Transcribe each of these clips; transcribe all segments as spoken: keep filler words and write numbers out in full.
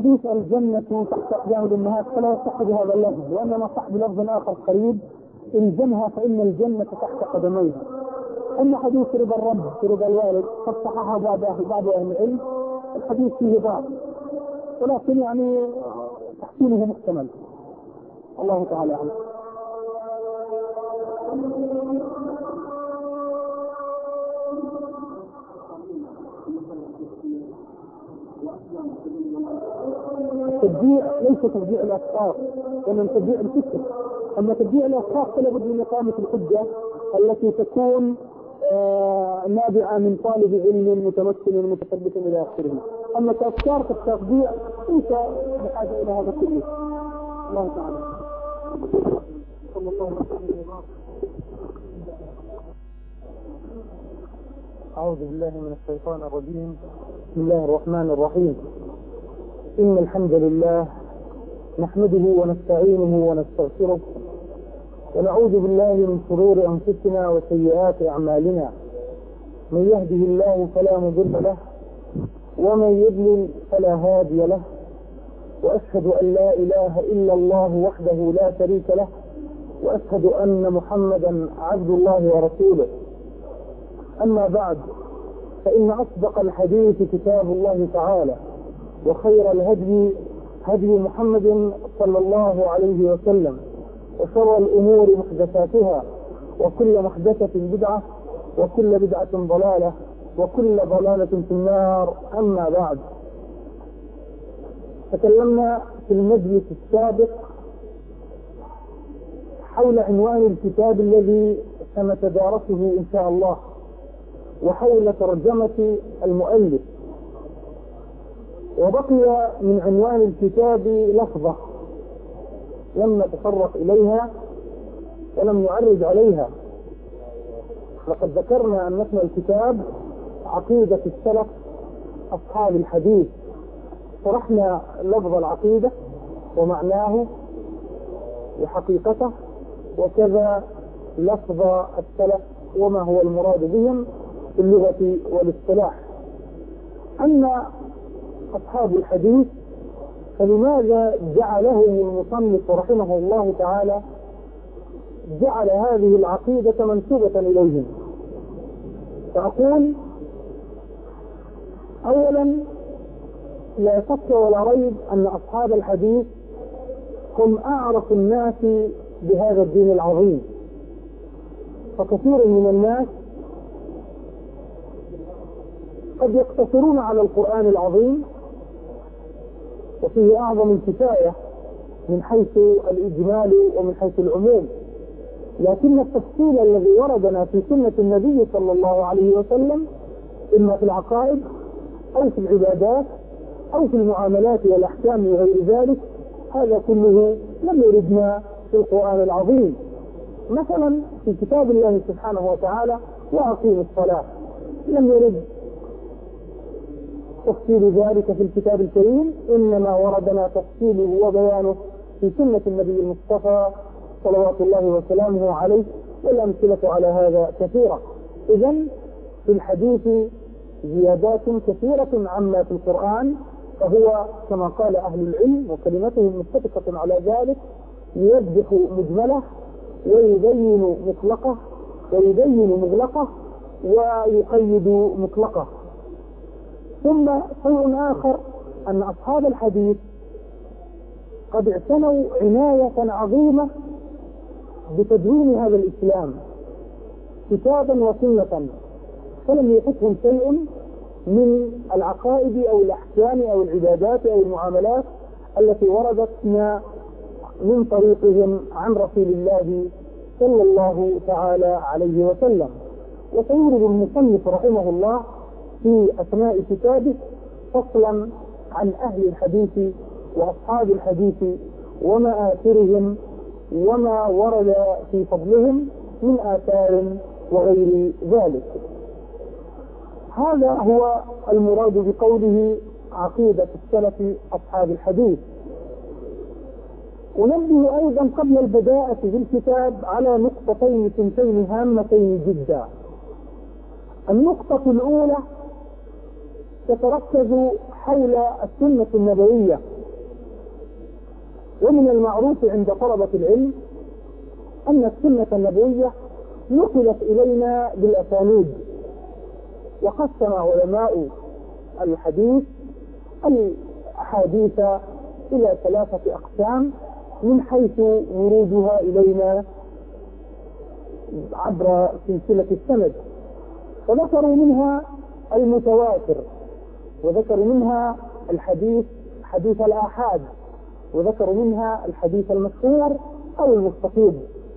حديث الجنة تحت أقدام الأمهات فلا يصح بهذا اللفظ، وإنما صح بلفظ آخر قريب: الزمها فإن الجنة تحت قدميها. أما حديث رضا الرب في رضا الوالد قد صححه بعض أهل بعض أهل العلم، الحديث فيه ضعف ولكن يعني تحسينه محتمل، الله تعالى أعلم. تشجيع ليس تشجيع الأفكار وإنما تشجيع الفكر. أما تشجيع الأفكار فلا بد من إقامة الحجة التي تكون آه نابعة من طالب علم متمكن متثبت إلى آخره. أما كأفكار كالتشجيع ليس بحاجة إلى هذا كله. الله تعالى. صلى الله عليه وسلم. أعوذ بالله من الشيطان الرجيم. بسم الله الرحمن الرحيم. إن الحمد لله نحمده ونستعينه ونستغفره ونعوذ بالله من شرور أنفسنا وسيئات أعمالنا. من يهده الله فلا مضل له ومن يضلل فلا هادي له، وأشهد أن لا إله إلا الله وحده لا شريك له، وأشهد أن محمدا عبد الله ورسوله. أما بعد، فإن أصدق الحديث كتاب الله تعالى، وخير الهدي هدي محمد صلى الله عليه وسلم، وشر الأمور محدثاتها، وكل محدثة بدعة، وكل بدعة ضلالة، وكل ضلالة في النار. أما بعد، تكلمنا في المجلس السابق حول عنوان الكتاب الذي سنتدارسه إن شاء الله، وحول ترجمة المؤلف، وبقي من عنوان الكتاب لفظة لم نتطرق إليها ولم نعرج عليها. لقد ذكرنا أن اسم الكتاب عقيدة السلف أصحاب الحديث، شرحنا لفظ العقيدة ومعناه وحقيقته، وكذا لفظ السلف وما هو المراد بهم في اللغة والاصطلاح. أما أصحاب الحديث فلماذا جعلهم المصنف رحمه الله تعالى جعل هذه العقيدة منسوبة إليهم؟ فأقول: أولا، لا شك ولا ريب أن أصحاب الحديث هم أعرف الناس بهذا الدين العظيم، فكثير من الناس قد يقتصرون على القرآن العظيم وفيه أعظم الكفاية من حيث الإجمال ومن حيث العموم، لكن التفصيل الذي وردنا في سنة النبي صلى الله عليه وسلم إما في العقائد أو في العبادات أو في المعاملات والأحكام وغير ذلك، هذا كله لم يردنا في القرآن العظيم. مثلا في كتاب الله سبحانه وتعالى: وأقيموا الصلاة، لم يرد تفصيل ذلك في الكتاب الكريم، إنما وردنا تفصيله وبيانه في سنة النبي المصطفى صلوات الله وسلامه عليه، والأمثلة على هذا كثيرة. إذن في الحديث زيادات كثيرة عما في القرآن، فهو كما قال أهل العلم وكلمتهم متفقة على ذلك: يوضح مجمله ويبين مطلقه ويبين مغلقه ويقيد مطلقه. ثم شيء آخر أن أصحاب الحديث قد اعتنوا عناية عظيمة بتدوين هذا الإسلام كتابا وسنة، فلم يفوتهم شيء من العقائد أو الأحكام أو العبادات أو المعاملات التي وردتنا من طريقهم عن رسول الله صلى الله تعالى عليه وسلم. وسيورد المصنف رحمه الله في أثناء كتابه فصلا عن أهل الحديث وأصحاب الحديث ومآثرهم وما ورد في فضلهم من آثار وغير ذلك. هذا هو المراد بقوله عقيدة السلف أصحاب الحديث. ونبه أيضا قبل البداءة في الكتاب على نقطتين ثنتين هامتين جدا. النقطة الأولى تتركز حول السنة النبوية ومن المعروف عند طلبة العلم أن السنة النبوية نقلت إلينا بالأسانيد، وقسم علماء الحديث الأحاديث إلى ثلاثة أقسام من حيث ورودها إلينا عبر سلسلة السند. فذكروا منها المتواتر، وذكروا منها الحديث حديث الآحاد، وذكروا منها الحديث المشهور أو المستفيض.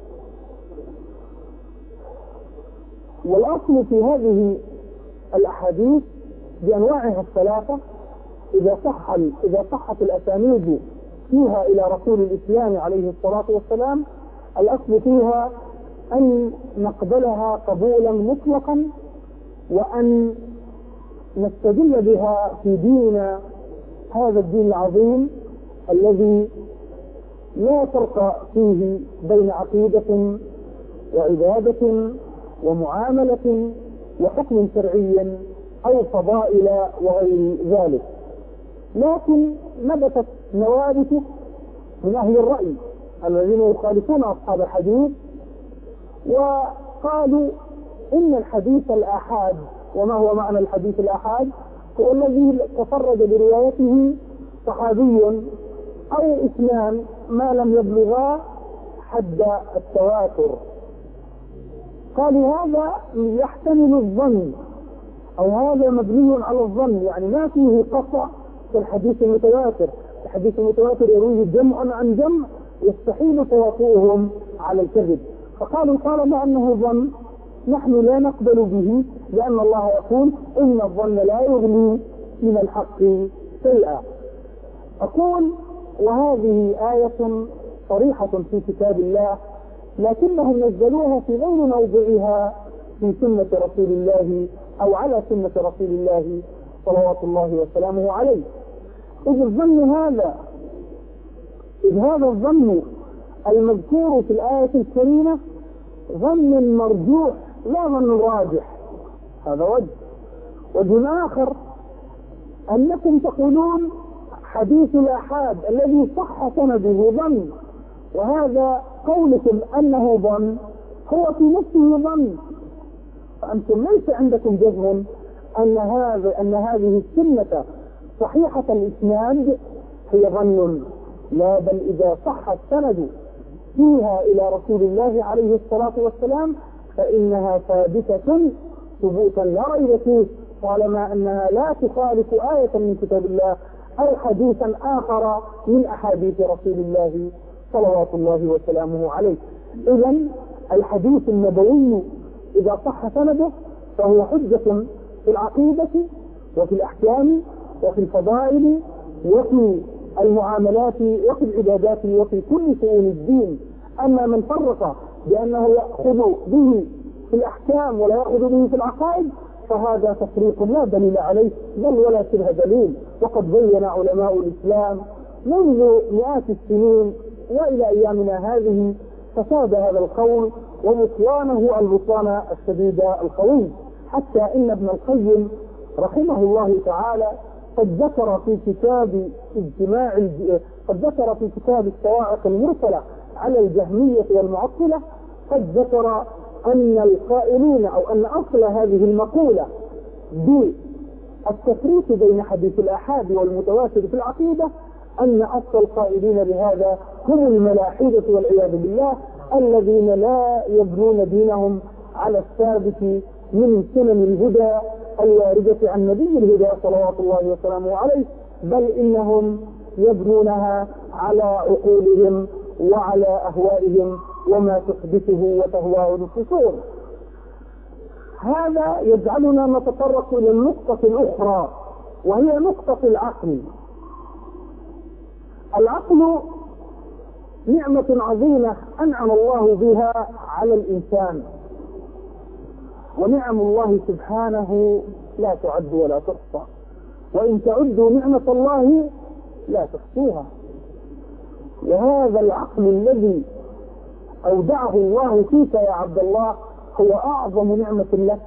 والأصل في هذه الأحاديث بأنواعها الثلاثة إذا صح إذا صحت الأسانيد فيها إلى رسول الإسلام عليه الصلاة والسلام، الأصل فيها أن نقبلها قبولا مطلقا، وأن نستدل بها في ديننا هذا الدين العظيم الذي لا فرق فيه بين عقيدة وعبادة ومعاملة وحكم شرعي أو فضائل وغير ذلك. لكن نبتت نوابته من أهل الرأي الذين يخالفون أصحاب الحديث، وقالوا إن الحديث الآحاد، وما هو معنى الحديث الآحاد؟ هو الذي تفرد بروايته صحابي أو اثنان ما لم يبلغا حد التواتر. قالوا هذا يحتمل الظن، أو هذا مبني على الظن، يعني ما فيه قطع في الحديث المتواتر. الحديث المتواتر يرويه جمع عن جمع يستحيل تواطؤهم على الكذب. فقالوا طالما أنه ظن نحن لا نقبل به، لأن الله يقول إن الظن لا يغني من الحق شيئا. أقول وهذه آية صريحة في كتاب الله، لكنهم نزلوها في غير موضعها في سنة رسول الله أو على سنة رسول الله صلوات الله وسلامه عليه. إذ الظن هذا إذ هذا الظن المذكور في الآية الكريمة ظن مرجوح لا ظن راجح. هذا وجه. وجه آخر أنكم تقولون حديث الآحاد الذي صح سنده ظن، وهذا قولكم أنه ظن هو في نفسه ظن، فأنتم ليس عندكم جزم أن هذا أن هذه السنة صحيحة الإسناد هي ظن، لا، بل إذا صح السند فيها إلى رسول الله عليه الصلاة والسلام فإنها ثابتة ثبوتا لا ريب فيه، طالما أنها لا تخالف آية من كتاب الله أو حديثا آخر من أحاديث رسول الله صلوات الله وسلامه عليه. إذن الحديث النبوي إذا صح سنده فهو حجة في العقيدة وفي الأحكام وفي الفضائل وفي المعاملات وفي العبادات وفي كل شؤون الدين. أما من فرق بأنه يأخذ به في الأحكام ولا يأخذ به في العقائد فهذا تفريق لا دليل عليه بل ولا شبه دليل. وقد بين علماء الإسلام منذ مئات السنين وإلى أيامنا هذه فساد هذا القول وبطلانه البطلان الشديد القوي، حتى إن ابن القيم رحمه الله تعالى قد ذكر في كتاب اجتماع قد ذكر في كتاب الصواعق المرسلة على الجهمية والمعطلة قد ذكر أن القائلين أو أن أصل هذه المقولة بالتفريق بين حديث الآحاد والمتواتر في العقيدة أن أصل القائلين بهذا هم الملاحدة والعياذ بالله، الذين لا يبنون دينهم على الثابت من سنن الهدى الواردة عن نبي الهدى صلوات الله وسلامه عليه، بل إنهم يبنونها على عقولهم وعلى أهوائهم وما تحدثه وتهواه الفصول. هذا يجعلنا نتطرق إلى النقطة الأخرى وهي نقطة العقل. العقل نعمة عظيمة أنعم الله بها على الإنسان، ونعم الله سبحانه لا تعد ولا تحصى، وإن تعدوا نعمة الله لا تحصوها. وهذا العقل الذي أودعه الله فيك يا عبد الله هو أعظم نعمة لك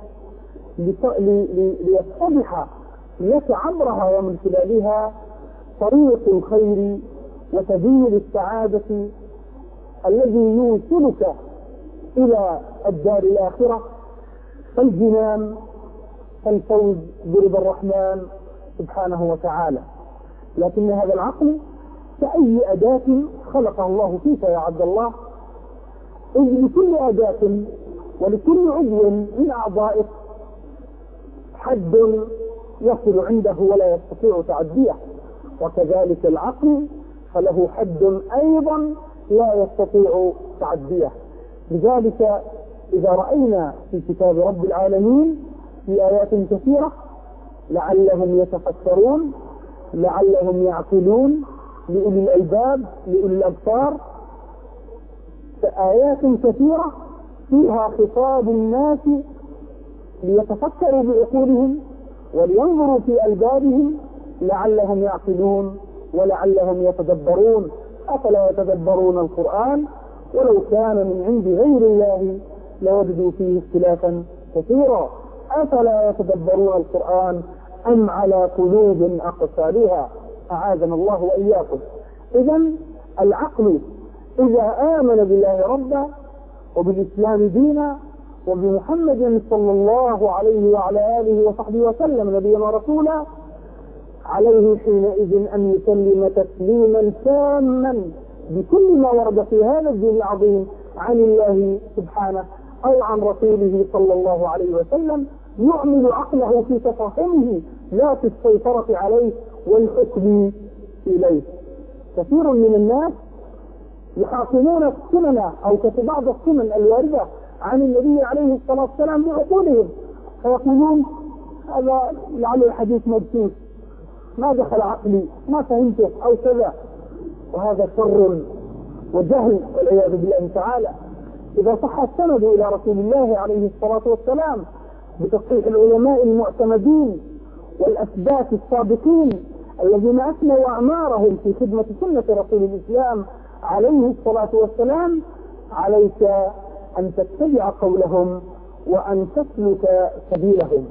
ليتضح لك عبرها ومن خلالها طريق الخير وسبيل السعادة الذي يوصلك إلى الدار الآخرة، فالجنان، فالفوز برضا الرحمن سبحانه وتعالى. لكن هذا العقل كأي أداة خلقه الله فيك يا عبد الله، إذ لكل أداة ولكل عضو من أعضائك حد يصل عنده ولا يستطيع تعديه، وكذلك العقل فله حد أيضا لا يستطيع تعديه. لذلك إذا رأينا في كتاب رب العالمين في آيات كثيرة لعلهم يتفكرون، لعلهم يعقلون، لأولي الألباب، لأولي الأبصار، آيات كثيرة فيها خطاب الناس ليتفكروا بعقولهم ولينظروا في ألبابهم لعلهم يعقلون ولعلهم يتدبرون. أفلا يتدبرون القرآن ولو كان من عند غير الله لوجدوا فيه اختلافا كثيرا. أفلا يتدبرون القرآن أم على قلوب أقفالها؟ أعاذنا الله وإياكم. إذن العقل إذا آمن بالله ربا وبالإسلام دينا وبمحمد صلى الله عليه وعلى آله وصحبه وسلم نبيا ورسولا، عليه حينئذ أن يسلم تسليما تاما بكل ما ورد في هذا الدين العظيم عن الله سبحانه أو عن رسوله صلى الله عليه وسلم، يعمل عقله في تفهمه لا في السيطرة عليه والحكم إليه. كثير من الناس يحاكمون السنن أو كبعض السنن الواردة عن النبي عليه الصلاة والسلام بعقولهم، فيقولون هذا لعل الحديث مبسوط، ما دخل عقلي، ما فهمته أو كذا، وهذا شر وجهل والعياذ بالله تعالى. إذا صح السند إلى رسول الله عليه الصلاة والسلام بتصحيح العلماء المعتمدين والأثبات السابقين الذين أثنوا أعمارهم في خدمة سنة رسول الإسلام عليه الصلاة والسلام، عليك أن تتبع قولهم وأن تسلك سبيلهم.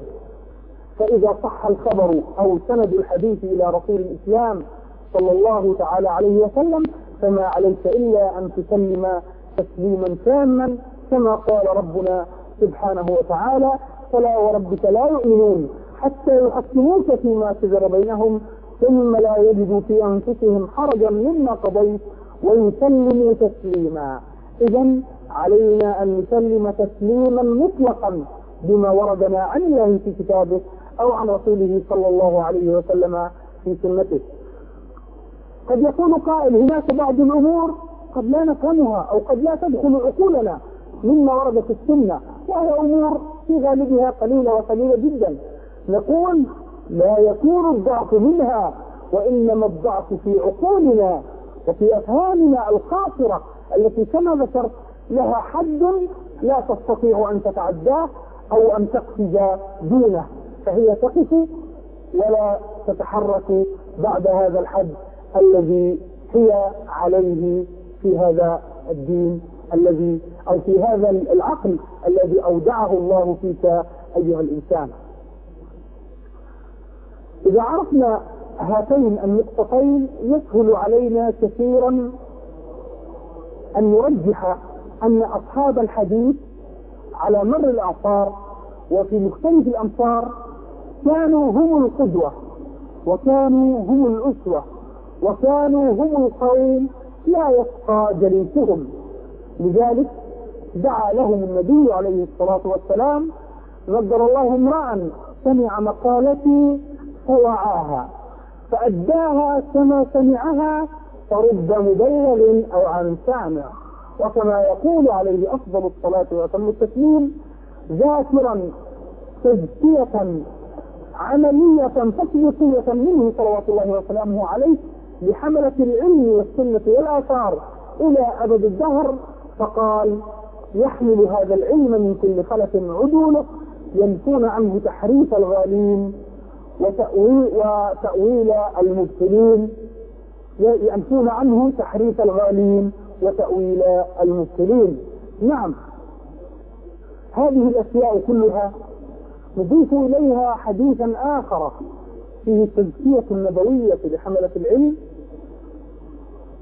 فإذا صح الخبر أو سند الحديث إلى رسول الإسلام صلى الله تعالى عليه وسلم فما عليك إلا أن تسلم تسليما تاما كما قال ربنا سبحانه وتعالى: فلا وربك لا يؤمنون حتى يحكموك فيما شجر بينهم ثم لا يجدوا في أنفسهم حرجا مما قضيت ويسلموا تسليما. إذن علينا أن نسلم تسليما مطلقا بما وردنا عن الله في كتابه أو عن رسوله صلى الله عليه وسلم في سنته. قد يقول قائل: هناك بعض الأمور قد لا نفهمها أو قد لا تدخل عقولنا مما ورد في السنة، وهي أمور في غالبها قليلة وقليلة جدا. نقول: لا يكون الضعف منها، وإنما الضعف في عقولنا وفي أفهامنا القاصرة التي كما ذكرت لها حد لا تستطيع أن تتعداه أو أن تقفز دونه، فهي تقف ولا تتحرك بعد هذا الحد الذي هي عليه في هذا الدين الذي أو في هذا العقل الذي أودعه الله فيك أيها الإنسان. إذا عرفنا هاتين النقطتين يسهل علينا كثيرا أن نرجح أن أصحاب الحديث على مر الأعصار وفي مختلف الأمصار كانوا هم القدوة وكانوا هم الأسوة وكانوا هم القوم لا يسقى جليسهم. لذلك دعا لهم النبي عليه الصلاة والسلام: نضر الله امرأ سمع مقالتي فوعاها فأداها كما سمعها فرب مبلغ أو عن سامع. وكما يقول عليه أفضل الصلاة وأتم التسليم: ذاكرا تزكية عملية تطبيقية منه صلوات الله وسلامه عليه لحملة العلم والسنة والآثار إلى أبد الدهر. فقال: يحمل هذا العلم من كل خلف عدوله ينفون عنه تحريف الغالين وتأويل, وتأويل المبتلين ينفون عنه تحريف الغالين وتأويل المبتلين. نعم، هذه الأشياء كلها نضيف إليها حديثا آخر فيه التزكية النبوية لحملة العلم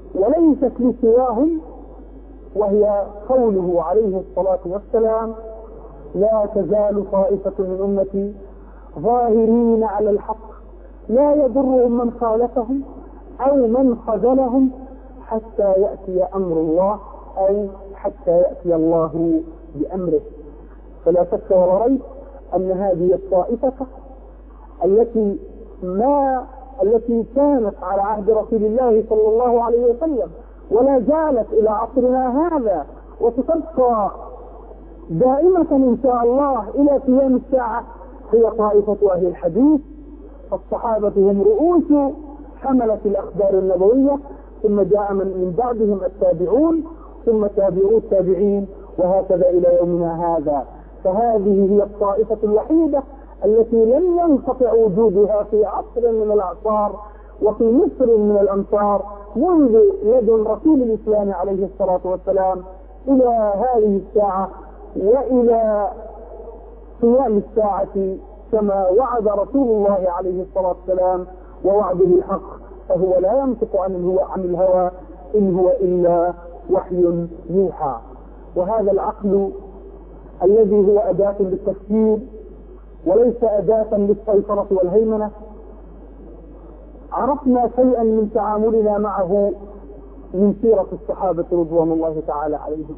ليست لسواهم، وهي قوله عليه الصلاة والسلام: لا تزال طائفة من أمتي ظاهرين على الحق لا يضرهم من خالفهم أو من خذلهم حتى يأتي أمر الله، أو حتى يأتي الله بأمره. فلا شك ولا ريب أن هذه الطائفة التي ما التي كانت على عهد رسول الله صلى الله عليه وسلم ولا زالت إلى عصرنا هذا وستبقى دائمة إن شاء الله إلى قيام الساعة هي طائفة أهل الحديث. فالصحابة هم رؤوس حملة الأخبار النبوية، ثم جاء من, من بعدهم التابعون، ثم تابعوا التابعين، وهكذا إلى يومنا هذا. فهذه هي الطائفة الوحيدة التي لم ينقطع وجودها في عصر من الأعصار وفي مصر من الأمصار منذ لدن رسول الإسلام عليه الصلاة والسلام إلى هذه الساعة وإلى قيام الساعة، كما وعد رسول الله عليه الصلاة والسلام، ووعده الحق، فهو لا ينطق عن عن الهوى إن هو إلا وحي يوحى. وهذا العقل الذي هو أداة للتفكير وليس أداة للسيطرة والهيمنة، عرفنا شيئا من تعاملنا معه من سيرة الصحابة رضوان الله تعالى عليهم.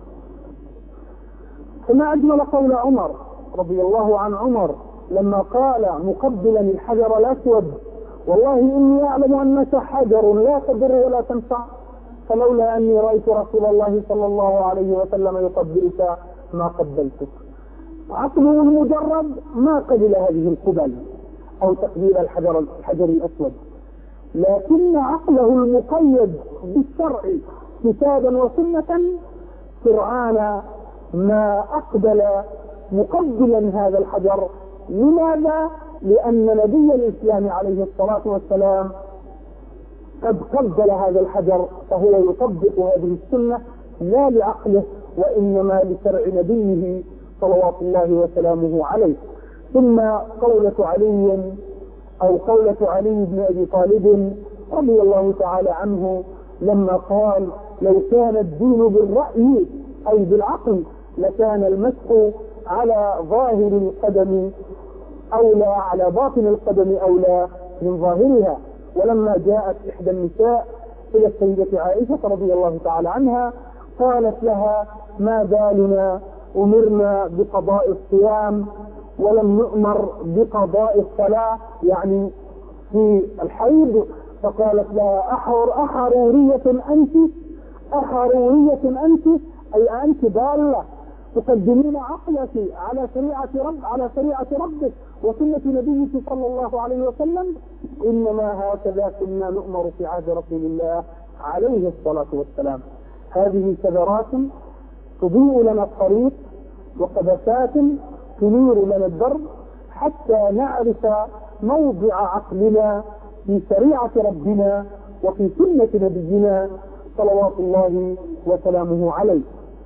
فما أجمل قول عمر رضي الله عن عمر لما قال مقبلا الحجر الأسود: والله إني أعلم أنك حجر لا تضر ولا تنفع، فلولا أني رأيت رسول الله صلى الله عليه وسلم يقبلك ما قبلتك. عقله المجرد ما قبل هذه القبل أو تقبيل الحجر الحجر الأسود، لكن عقله المقيد بالشرع كتابا وسنة سرعان ما أقبل مقبلا هذا الحجر. لماذا؟ لأن نبي الإسلام عليه الصلاة والسلام قد قبل هذا الحجر، فهو يطبق هذه السنة لا لعقله وإنما لشرع نبيه صلوات الله وسلامه عليه. ثم قولة علي أو قولة علي بن أبي طالب رضي الله تعالى عنه لما قال: لو كان الدين بالرأي أي بالعقل لكان المسح على ظاهر القدم أولى، على باطن القدم أولى من ظاهرها. ولما جاءت إحدى النساء إلى السيدة عائشة رضي الله تعالى عنها قالت لها: ما بالنا أمرنا بقضاء الصيام ولم نؤمر بقضاء الصلاة، يعني في الحيض. فقالت لها: أحر أحرورية أنت أحرورية أنت أي أنت ضالة، تقدمين عقلك على شريعة رب على شريعة ربك وسنة نبيك صلى الله عليه وسلم. إنما هكذا كنا نؤمر في عهد رسول الله عليه الصلاة والسلام. هذه ثغرات تضيء لنا الطريق وقذفات تنير لنا الدرب حتى نعرف موضع عقلنا في شريعة ربنا وفي سنة نبينا صلوات الله وسلامه عليه.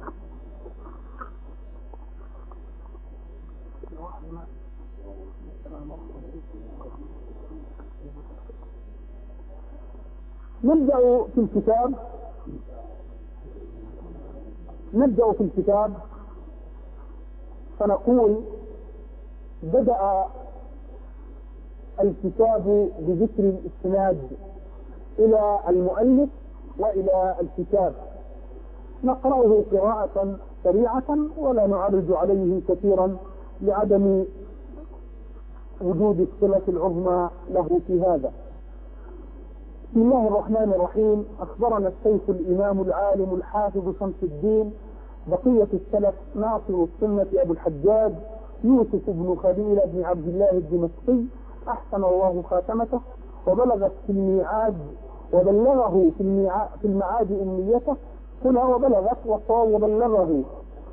نبدأ في الكتاب نبدأ في الكتاب فنقول: بدأ الكتاب بذكر الإسناد إلى المؤلف وإلى الكتاب، نقرأه قراءة سريعة ولا نعرج عليه كثيرا لعدم وجود الصلة العظمى له في هذا. بسم الله الرحمن الرحيم. أخبرنا الشيخ الإمام العالم الحافظ شمس الدين بقية السلف ناصر السنة أبو الحجاج يوسف بن خليل بن عبد الله الدمشقي أحسن الله خاتمته، وبلغت في الميعاد وبلغه في الميعاد في المعاد أمنيته هنا وبلغت وصار وبلغه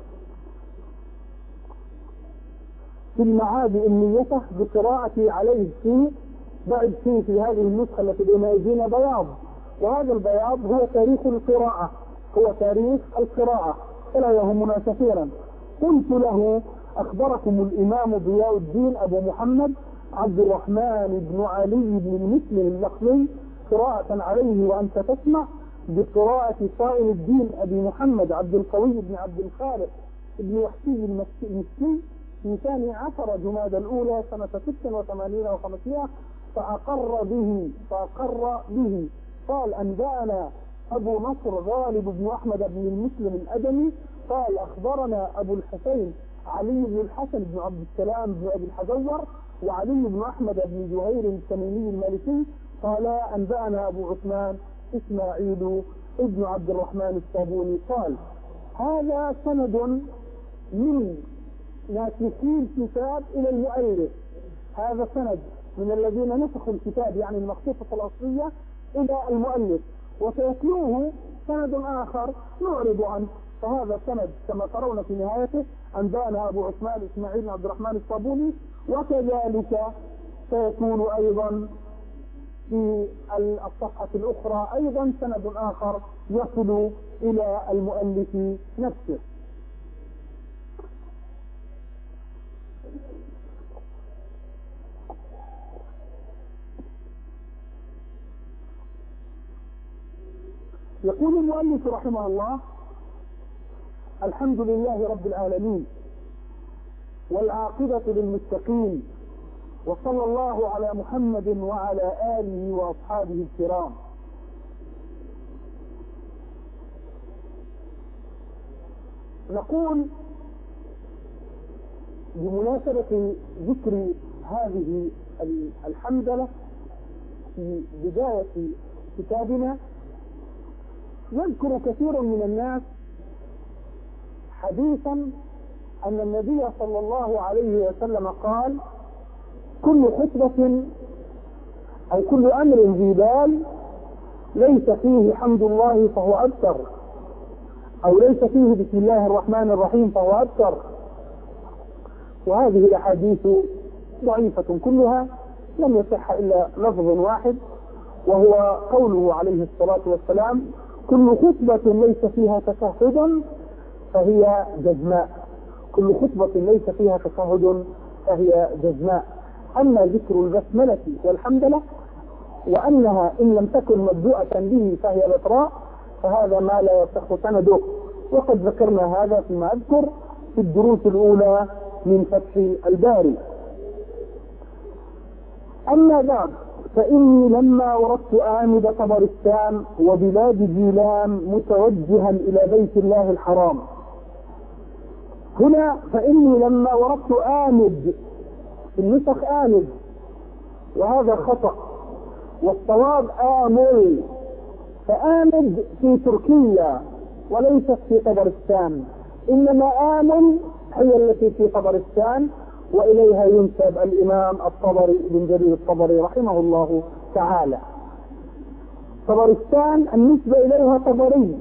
في المعاد أمنيته بقراءة عليه فيه بعد فيه في هذه النسخة التي بين أيدينا بياض، وهذا البياض هو تاريخ القراءة هو تاريخ القراءة فلا يهمنا كثيرا. قلت له: أخبركم الإمام ضياء الدين أبو محمد عبد الرحمن بن علي بن المسلم اللخمي قراءة عليه وأنت تسمع بقراءة صائم الدين أبي محمد عبد القوي بن عبد الخالق بن وحشي المسكي في ثاني عشر جماد الأولى سنة ست وثمانين وخمسمائة، فأقر به فأقر به قال أنبأنا أبو نصر غالب بن أحمد بن المسلم الأدمي قال أخبرنا أبو الحسين علي بن الحسن بن عبد السلام بن أبي الحجور وعلي بن أحمد بن زهير التميمي المالكي قال أنبأنا أبو عثمان إسماعيل ابن عبد الرحمن الصابوني قال. هذا سند من ناسخي الكتاب إلى المؤلف، هذا سند من الذين نسخوا الكتاب يعني المخطوطة الأصلية إلى المؤلف، وسيتلوه سند آخر نعرض عنه. فهذا سند كما ترون في نهايته أنبأنا أبو عثمان إسماعيل بن عبد الرحمن الصابوني، وكذلك سيكون أيضا في الصفحة الأخرى أيضا سند آخر يصل إلى المؤلف نفسه. يقول المؤلف رحمه الله: الحمد لله رب العالمين والعاقبة للمتقين، وصلى الله على محمد وعلى آله وأصحابه الكرام. نقول بمناسبة ذكر هذه الحمدلة في بداية كتابنا، يذكر كثير من الناس حديثا أن النبي صلى الله عليه وسلم قال: كل خطبة أو كل أمر ذي بال ليس فيه حمد الله فهو أبتر، أو ليس فيه بسم الله الرحمن الرحيم فهو أبتر. وهذه الأحاديث ضعيفة كلها، لم يصح إلا لفظ واحد، وهو قوله عليه الصلاة والسلام: كل خطبة ليس فيها تشهد فهي جزماء. كل خطبة ليس فيها تشهد فهي جزماء. أما ذكر البسملة والحمدلة وأنها إن لم تكن مبدوءة به فهي بطراء، فهذا ما لا يصح سنده، وقد ذكرنا هذا فيما أذكر في الدروس الأولى من فتح الباري. أما بعد، فإني لما وردت آمد طبرستان وبلاد جيلان متوجها إلى بيت الله الحرام. هنا فإني لما وردت آمد، في النسخ آمد، وهذا خطأ، والصواب آمل، فآمد في تركيا وليست في طبرستان، إنما آمل هي التي في طبرستان، وإليها ينسب الإمام الطبري بن جرير الطبري رحمه الله تعالى. طبرستان النسبة إليها طبري،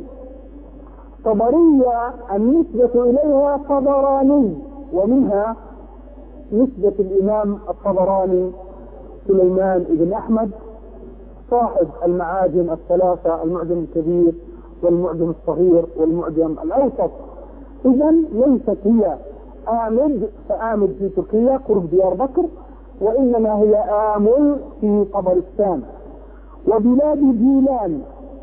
طبرية النسبة إليها طبراني، ومنها نسبة الإمام الطبراني سليمان بن أحمد صاحب المعاجم الثلاثة، المعجم الكبير والمعجم الصغير والمعجم الأوسط. إذن ليست هي آمد، فآمد في تركيا قرب ديار بكر، وإنما هي آمل في طبرستان. وبلاد جيلان،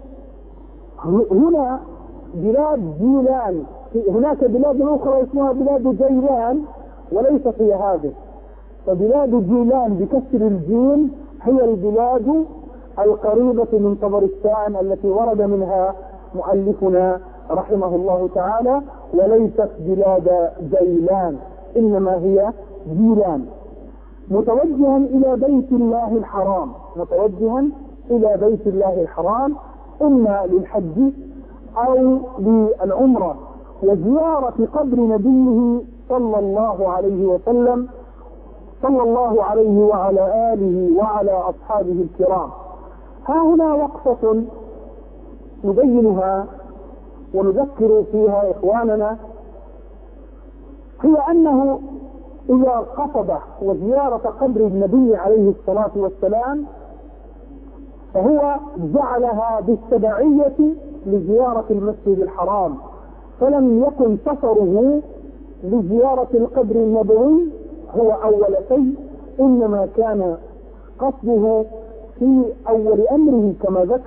هنا بلاد جيلان، هناك بلاد أخرى اسمها بلاد جيلان وليست هي هذه. فبلاد جيلان بكسر الجيم هي البلاد القريبة من طبرستان التي ورد منها مؤلفنا رحمه الله تعالى، وليست بلاد جيلان، إنما هي جيلان. متوجها إلى بيت الله الحرام، متوجها إلى بيت الله الحرام، إما للحج أو للعمرة وزيارة قبر نبيه صلى الله عليه وسلم، صلى الله عليه وعلى آله وعلى أصحابه الكرام. ها هنا وقفة نبينها ونذكر فيها إخواننا، هي أنه إذا قصد وزيارة قبر النبي عليه الصلاة والسلام فهو جعلها بالتبعية لزيارة المسجد الحرام، فلم يكن سفره لزيارة القبر النبوي هو أول شيء، إنما كان قصده في أول أمره كما ذكر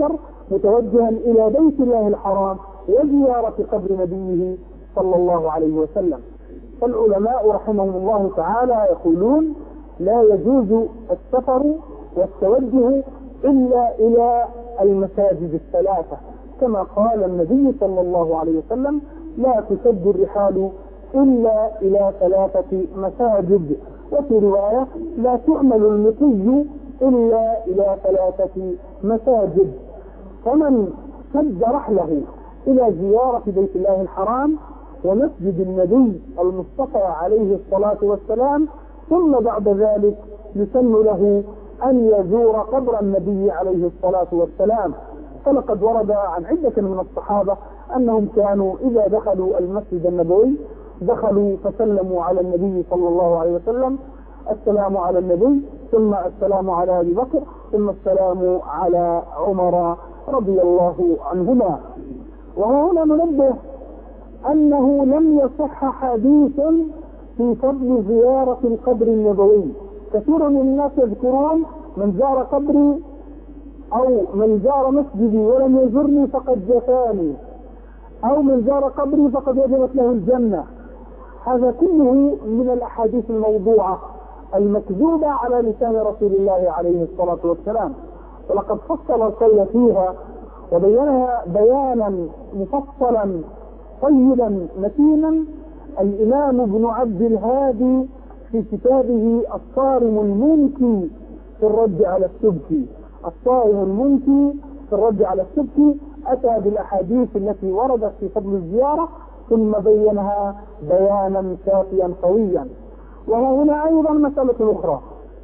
متوجها إلى بيت الله الحرام وزيارة قبر نبيه صلى الله عليه وسلم. فالعلماء رحمهم الله تعالى يقولون لا يجوز السفر والتوجه إلا إلى المساجد الثلاثة، كما قال النبي صلى الله عليه وسلم لا تسد الرحال إلا إلى ثلاثة مساجد، وفي رواية لا تعمل المطي إلا إلى ثلاثة مساجد. فمن سد رحله إلى زيارة بيت الله الحرام ومسجد النبي المصطفى عليه الصلاة والسلام ثم بعد ذلك يسن له أن يزور قبر النبي عليه الصلاة والسلام، فلقد ورد عن عدة من الصحابة أنهم كانوا إذا دخلوا المسجد النبوي دخلوا فسلموا على النبي صلى الله عليه وسلم، السلام على النبي ثم السلام على أبي بكر ثم السلام على عمر رضي الله عنهما. وهنا ننبه أنه لم يصح حديث في فضل زيارة القبر النبوي. كثير من الناس يذكرون من زار قبري أو من زار مسجدي ولم يزرني فقد جفاني، أو من زار قبري فقد وجبت له الجنة. هذا كله من الأحاديث الموضوعة المكذوبة على لسان رسول الله عليه الصلاة والسلام، ولقد فصل القول فيها وبينها بيانا مفصلا طيبا متينا الإمام ابن عبد الهادي في كتابه الصارم المنكي في الرد على السبكي. الصارم المنكي في الرد على السبكي أتى بالأحاديث التي وردت في فضل الزيارة ثم بينها بيانا كافيا قويا. وهنا أيضا مسألة أخرى،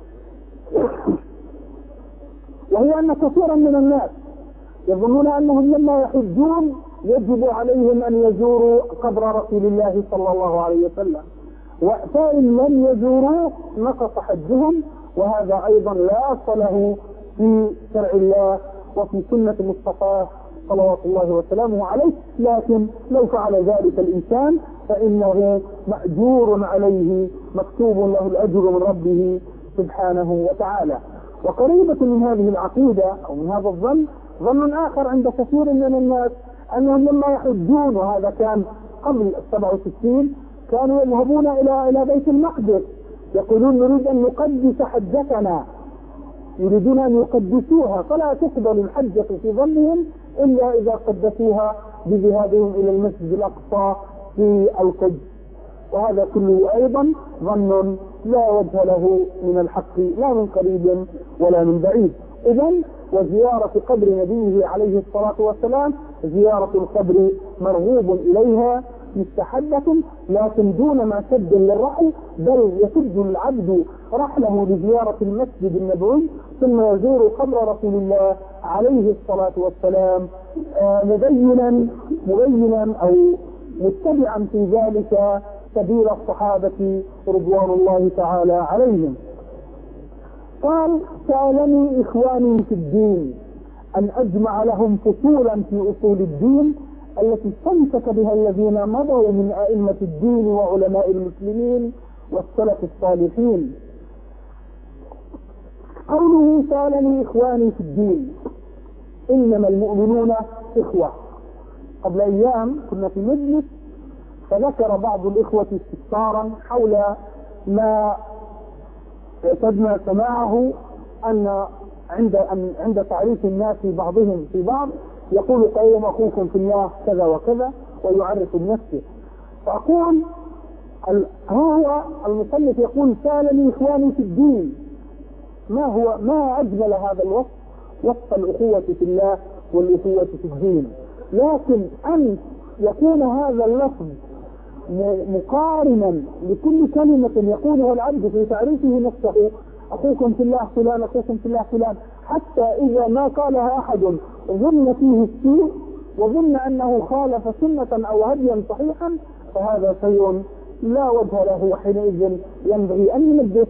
وهي أن كثيرا من الناس يظنون أنهم لما يحجون يجب عليهم أن يزوروا قبر رسول الله صلى الله عليه وسلم، فإن لم يزوروه نقص حجهم، وهذا أيضا لا أصل له في شرع الله وفي سنة المصطفى صلوات الله وسلامه عليه. لكن لو فعل ذلك الإنسان فإنه مأجور عليه، مكتوب له الأجر من ربه سبحانه وتعالى. وقريبة من هذه العقيدة أو من هذا الظن ظن آخر عند كثير من الناس أنهم لما يحجون، وهذا كان قبل السبعة وستين، كانوا يذهبون إلى إلى بيت المقدس يقولون نريد أن نقدس حجتنا، يريدون أن يقدسوها، فلا تقبل الحجة في ظنهم إلا إذا قدسوها بذهابهم إلى المسجد الأقصى في القدس. وهذا كله أيضا ظن لا وجه له من الحق لا من قريب ولا من بعيد. إذن وزيارة قبر نبيه عليه الصلاة والسلام زيارة القبر مرغوب إليها مستحبة، لكن دون ما سد للرحل، بل يسد العبد رحله لزيارة المسجد النبوي ثم يزور قبر رسول الله عليه الصلاة والسلام مبينا مبينا أو متبعا في ذلك سبيل الصحابة رضوان الله تعالى عليهم. قال سألني إخواني في الدين أن أجمع لهم فصولا في أصول الدين التي استمسك بها الذين مضوا من أئمة الدين وعلماء المسلمين والسلف الصالحين. قوله سألني إخواني في الدين، إنما المؤمنون إخوة. قبل أيام كنا في مجلس فذكر بعض الإخوة استفسارا حول ما اعتدنا سماعه أن عند أن عند تعريف الناس بعضهم في بعض يقول قوم أخوكم في الله كذا وكذا ويعرف نفسه. فأقول هو المصنف يقول سألني إخواني في الدين، ما هو ما أجمل هذا الوصف، وصف الأخوة في الله والأخوة في الدين. لكن أن يكون هذا اللفظ مقارنا لكل كلمة يقولها العبد في تعريفه نفسه، أخوكم في الله فلان أخوكم في الله فلان، حتى إذا ما قالها أحد ظن فيه السوء وظن أنه خالف سنة أو هديا صحيحا فهذا شيء لا وجه له، وحينئذ ينبغي أن ينبه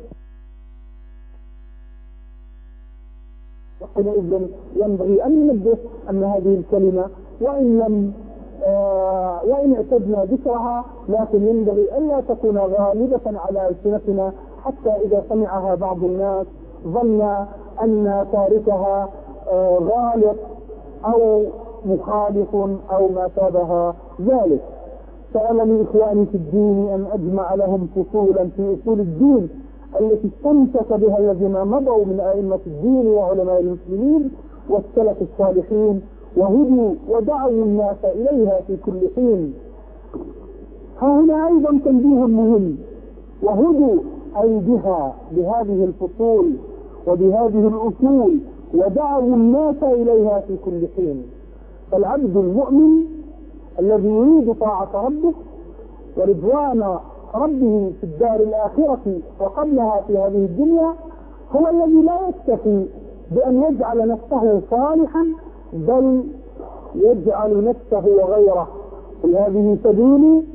وحينئذ ينبغي أن ينبه أن هذه الكلمة وإن لم آه وإن اعتدنا ذكرها لكن ينبغي ألا تكون غالبة على ألسنتنا، حتى إذا سمعها بعض الناس ظن أن تاركها آه غالط أو مخالف أو ما شابه ذلك. سألني إخواني في الدين أن أجمع لهم فصولا في أصول الدين التي استمسك بها الذين مضوا من أئمة الدين وعلماء المسلمين والسلف الصالحين وهدوا ودعوا الناس إليها في كل حين. ها هنا أيضا تنبيه مهم، وهدوا أي بها بهذه الفصول وبهذه الأصول ودعوا الناس إليها في كل حين. فالعبد المؤمن الذي يريد طاعة ربه ورضوان ربه في الدار الآخرة وقبلها في هذه الدنيا هو الذي لا يكتفي بأن يجعل نفسه صالحا، بل يجعل نفسه وغيره. هذه سبيلي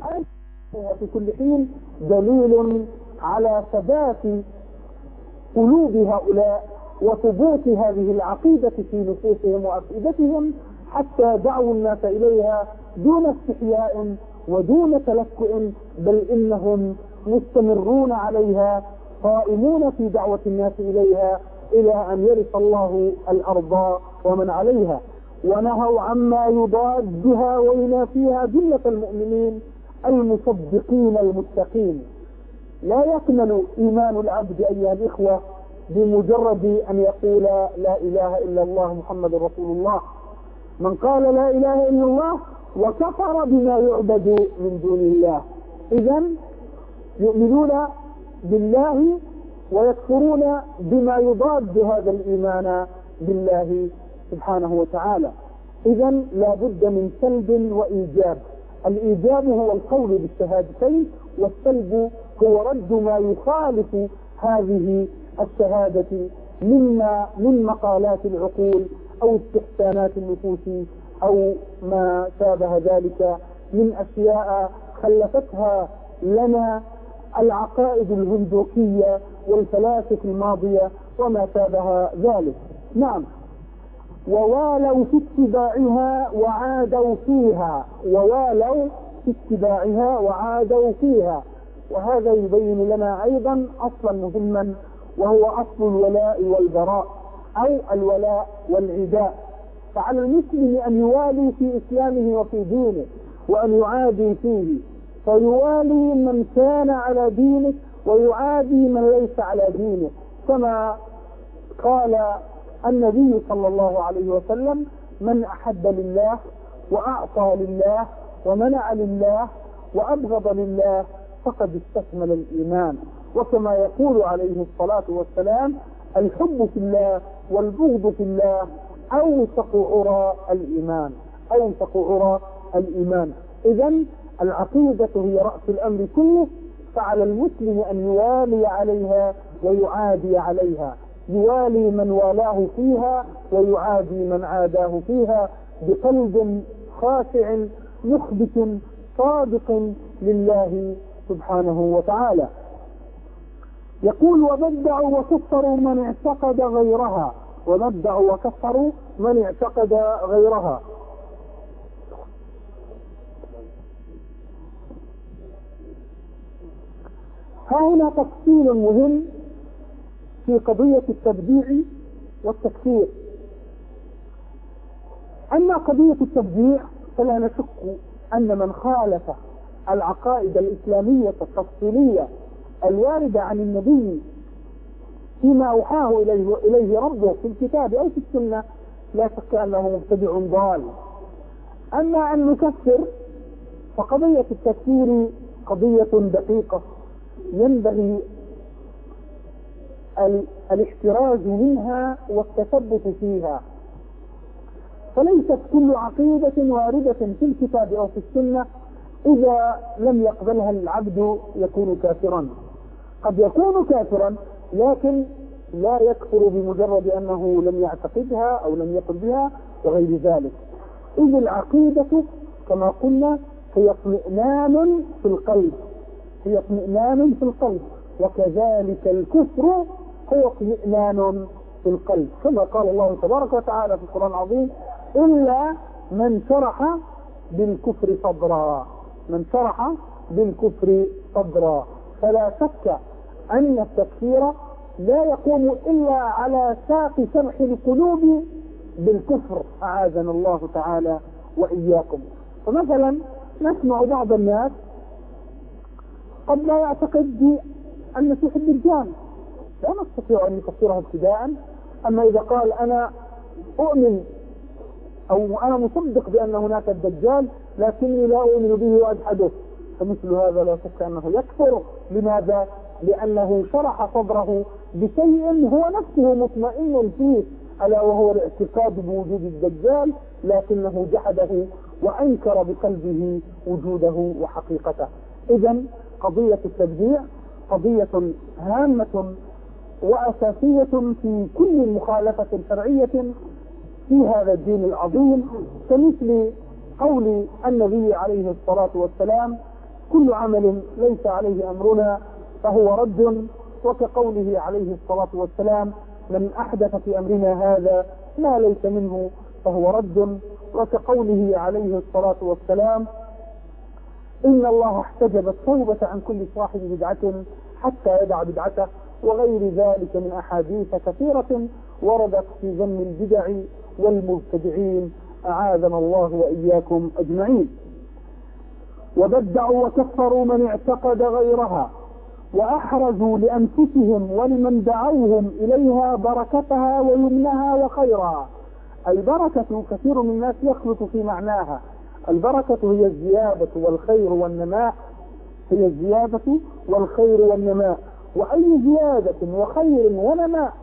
في كل حين دليل على ثبات قلوب هؤلاء وثبوت هذه العقيدة في نفوسهم وأفئدتهم، حتى دعوا الناس إليها دون استحياء ودون تلكؤ، بل إنهم مستمرون عليها قائمون في دعوة الناس إليها إلى أن يرث الله الأرض ومن عليها. ونهوا عما يضادها وينافيها جملة المؤمنين المصدقين المتقين. لا يكمل إيمان العبد أيها الإخوة بمجرد أن يقول لا إله إلا الله محمد رسول الله. من قال لا إله إلا الله وكفر بما يعبد من دون الله. إذن يؤمنون بالله ويكفرون بما يضاد هذا الإيمان بالله سبحانه وتعالى. إذن لا بد من سلب وإيجاب. الإيجاب هو القول بالشهادتين، والسلب هو رد ما يخالف هذه الشهادة مما من مقالات العقول أو استحسانات النفوس أو ما شابه ذلك من أشياء خلفتها لنا العقائد الهندوكية والفلاسفة الماضية وما شابه ذلك. نعم، ووالوا في اتباعها وعادوا فيها، ووالوا في اتباعها وعادوا فيها. وهذا يبين لنا أيضا أصلا مهما، وهو أصل الولاء والبراء أو الولاء والعداء. فعلى المسلم أن يوالي في إسلامه وفي دينه، وأن يعادي فيه، فيوالي من كان على دينه ويعادي من ليس على دينه، كما قال النبي صلى الله عليه وسلم: من أحب لله وأعطى لله ومنع لله وأبغض لله فقد استكمل الإيمان. وكما يقول عليه الصلاة والسلام: الحب في الله والبغض في الله أوثق عرى الإيمان، أوثق عرى الإيمان. إذن العقيدة هي رأس الأمر كله، فعلى المسلم أن يوالي عليها ويعادي عليها، يوالي من والاه فيها ويعادي من عاداه فيها بقلب خاشع مخبت صادق لله سبحانه وتعالى. يقول: وبدعوا وكفروا من اعتقد غيرها، وبدعوا وكفروا من اعتقد غيرها. ها هنا تفصيل مهم في قضية التبديع والتكفير. أما قضية التبديع فلا نشك أن من خالف العقائد الإسلامية التفصيلية الواردة عن النبي فيما أوحاه إليه, إليه ربه في الكتاب أو في السنة لا شك أنه مبتدع ضال. أما أن نكفر فقضية التكفير قضية دقيقة ينبغي الاحتراز منها والتثبت فيها. فليست كل عقيدة واردة في الكتاب أو في السنة إذا لم يقبلها العبد يكون كافرا. قد يكون كافرا لكن لا يكفر بمجرد أنه لم يعتقدها أو لم يقل بها وغير ذلك. إذ العقيدة كما قلنا هي اطمئنان في القلب، هي اطمئنان في القلب، وكذلك الكفر هو اطمئنان في القلب، كما قال الله تبارك وتعالى في القرآن العظيم: إلا من شرح بالكفر صدرا، من شرح بالكفر صدرا. فلا شك أن التكفير لا يقوم إلا على ساق شرح القلوب بالكفر أعاذنا الله تعالى وإياكم. فمثلا نسمع بعض الناس قد لا يعتقد المسيح الدجال، لا نستطيع أن نكفره ابتداء، أما إذا قال أنا أؤمن أو أنا مصدق بأن هناك الدجال لكني لا أؤمن به وأجحده، فمثل هذا لا شك أنه يكفر. لماذا؟ لأنه شرح صدره بشيء هو نفسه مطمئن فيه، ألا وهو الاعتقاد بوجود الدجال، لكنه جحده وأنكر بقلبه وجوده وحقيقته. إذن قضية التبديع قضية هامة وأساسية في كل مخالفة شرعية في هذا الدين العظيم، كمثل قول النبي عليه الصلاة والسلام كل عمل ليس عليه أمرنا فهو رد، وكقوله عليه الصلاة والسلام من أحدث في أمرنا هذا ما ليس منه فهو رد، وكقوله عليه الصلاة والسلام إن الله احتجب التوبة عن كل صاحب بدعة حتى يدع بدعته، وغير ذلك من أحاديث كثيرة وردت في ذم البدع والمبتدعين أعاذنا الله وإياكم أجمعين. وبدعوا وكفروا من اعتقد غيرها، وأحرزوا لأنفسهم ولمن دعوهم إليها بركتها ويمنها وخيرها. البركة كثير من الناس يخلط في معناها، البركة هي الزيادة والخير والنماء، هي الزيادة والخير والنماء، وأي زيادة وخير ونماء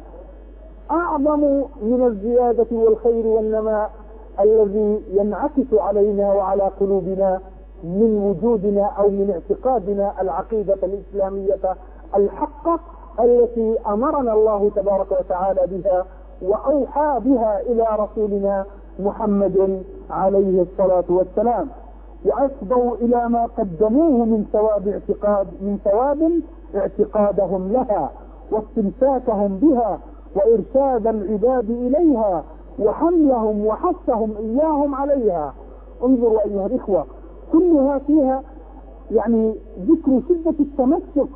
أعظم من الزيادة والخير والنماء الذي ينعكس علينا وعلى قلوبنا من وجودنا أو من اعتقادنا العقيدة الإسلامية الحقة التي أمرنا الله تبارك وتعالى بها وأوحى بها إلى رسولنا محمد عليه الصلاة والسلام، وأفضوا إلى ما قدموه من ثواب اعتقاد من ثواب اعتقادهم لها واستمساكهم بها وإرشاد العباد إليها وحملهم وحثهم إياهم عليها. انظروا أيها الإخوة، كلها فيها يعني ذكر شدة التمسك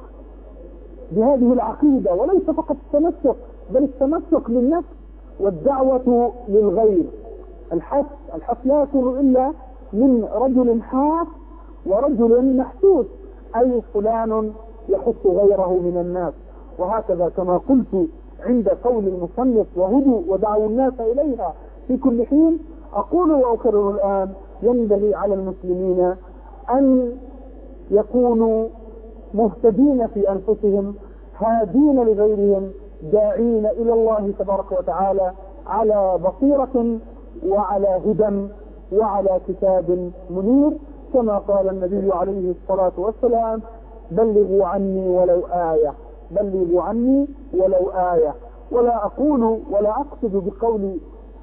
بهذه العقيدة، وليس فقط التمسك بل التمسك للنفس والدعوة للغير. الحث الحث لا يكون إلا من رجل حاث ورجل محسوس، أي فلان يحث غيره من الناس. وهكذا كما قلت عند قول المصنف وهدوا ودعوا الناس إليها في كل حين، أقول وأكرر الآن ينبغي على المسلمين أن يكونوا مهتدين في أنفسهم، هادين لغيرهم، داعين إلى الله تبارك وتعالى على بصيرة وعلى هدى وعلى كتاب منير، كما قال النبي عليه الصلاة والسلام بلغوا عني ولو آية، بلغوا عني ولو آية. ولا أقول ولا أقصد بقولي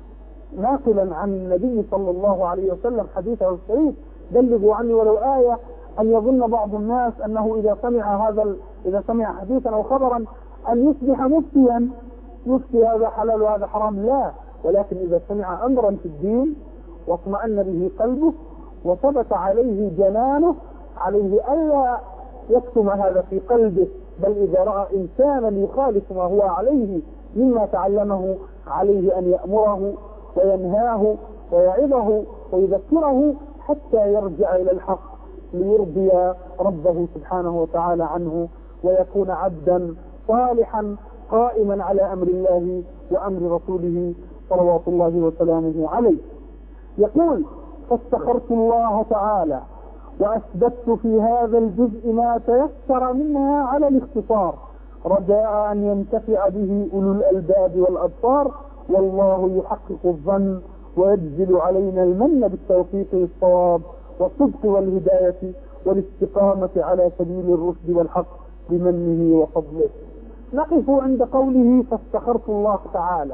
ناقلا عن النبي صلى الله عليه وسلم حديثه الشريف بلغوا عني ولو آية أن يظن بعض الناس أنه إذا سمع هذا إذا سمع حديثا أو خبرا أن يصبح مفتيا، يفتي هذا حلال وهذا حرام، لا، ولكن إذا سمع أمرا في الدين واطمأن به قلبه وثبت عليه جنانه عليه ألا يكتم هذا في قلبه، بل إذا رأى إنسانا يخالف ما هو عليه مما تعلمه عليه أن يأمره وينهاه ويعظه ويذكره حتى يرجع إلى الحق ليرضي ربه سبحانه وتعالى عنه ويكون عبدا صالحا قائما على أمر الله وأمر رسوله صلوات الله وسلامه عليه. يقول فاستخرت الله تعالى وأثبت في هذا الجزء ما تيسر منها على الاختصار رجاء أن ينتفع به أولو الألباب والأبصار، والله يحقق الظن ويجزل علينا المن بالتوفيق للصواب والصدق والهداية والاستقامة على سبيل الرشد والحق بمنه وفضله. نقف عند قوله فاستخرت الله تعالى.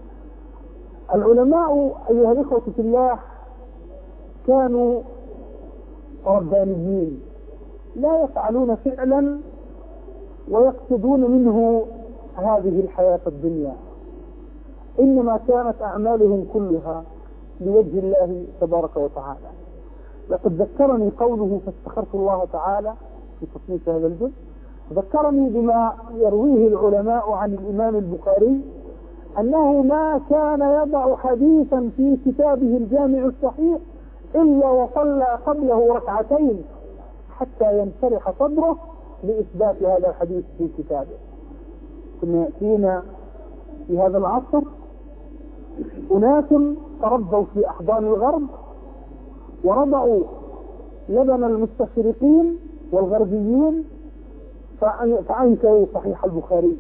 العلماء أيها الإخوة في الله كانوا ربانيين لا يفعلون فعلا ويقصدون منه هذه الحياة الدنيا، إنما كانت أعمالهم كلها لوجه الله تبارك وتعالى. لقد ذكرني قوله فاستخرت الله تعالى في تصنيف هذا الجزء، ذكرني بما يرويه العلماء عن الإمام البخاري أنه ما كان يضع حديثا في كتابه الجامع الصحيح إلا وصلى قبله ركعتين حتى ينشرح صدره لإثبات هذا الحديث في كتابه. ثم يأتينا في هذا العصر أناس تربوا في أحضان الغرب ورضعوا لبن المستشرقين والغربيين فأنكروا صحيح البخاري،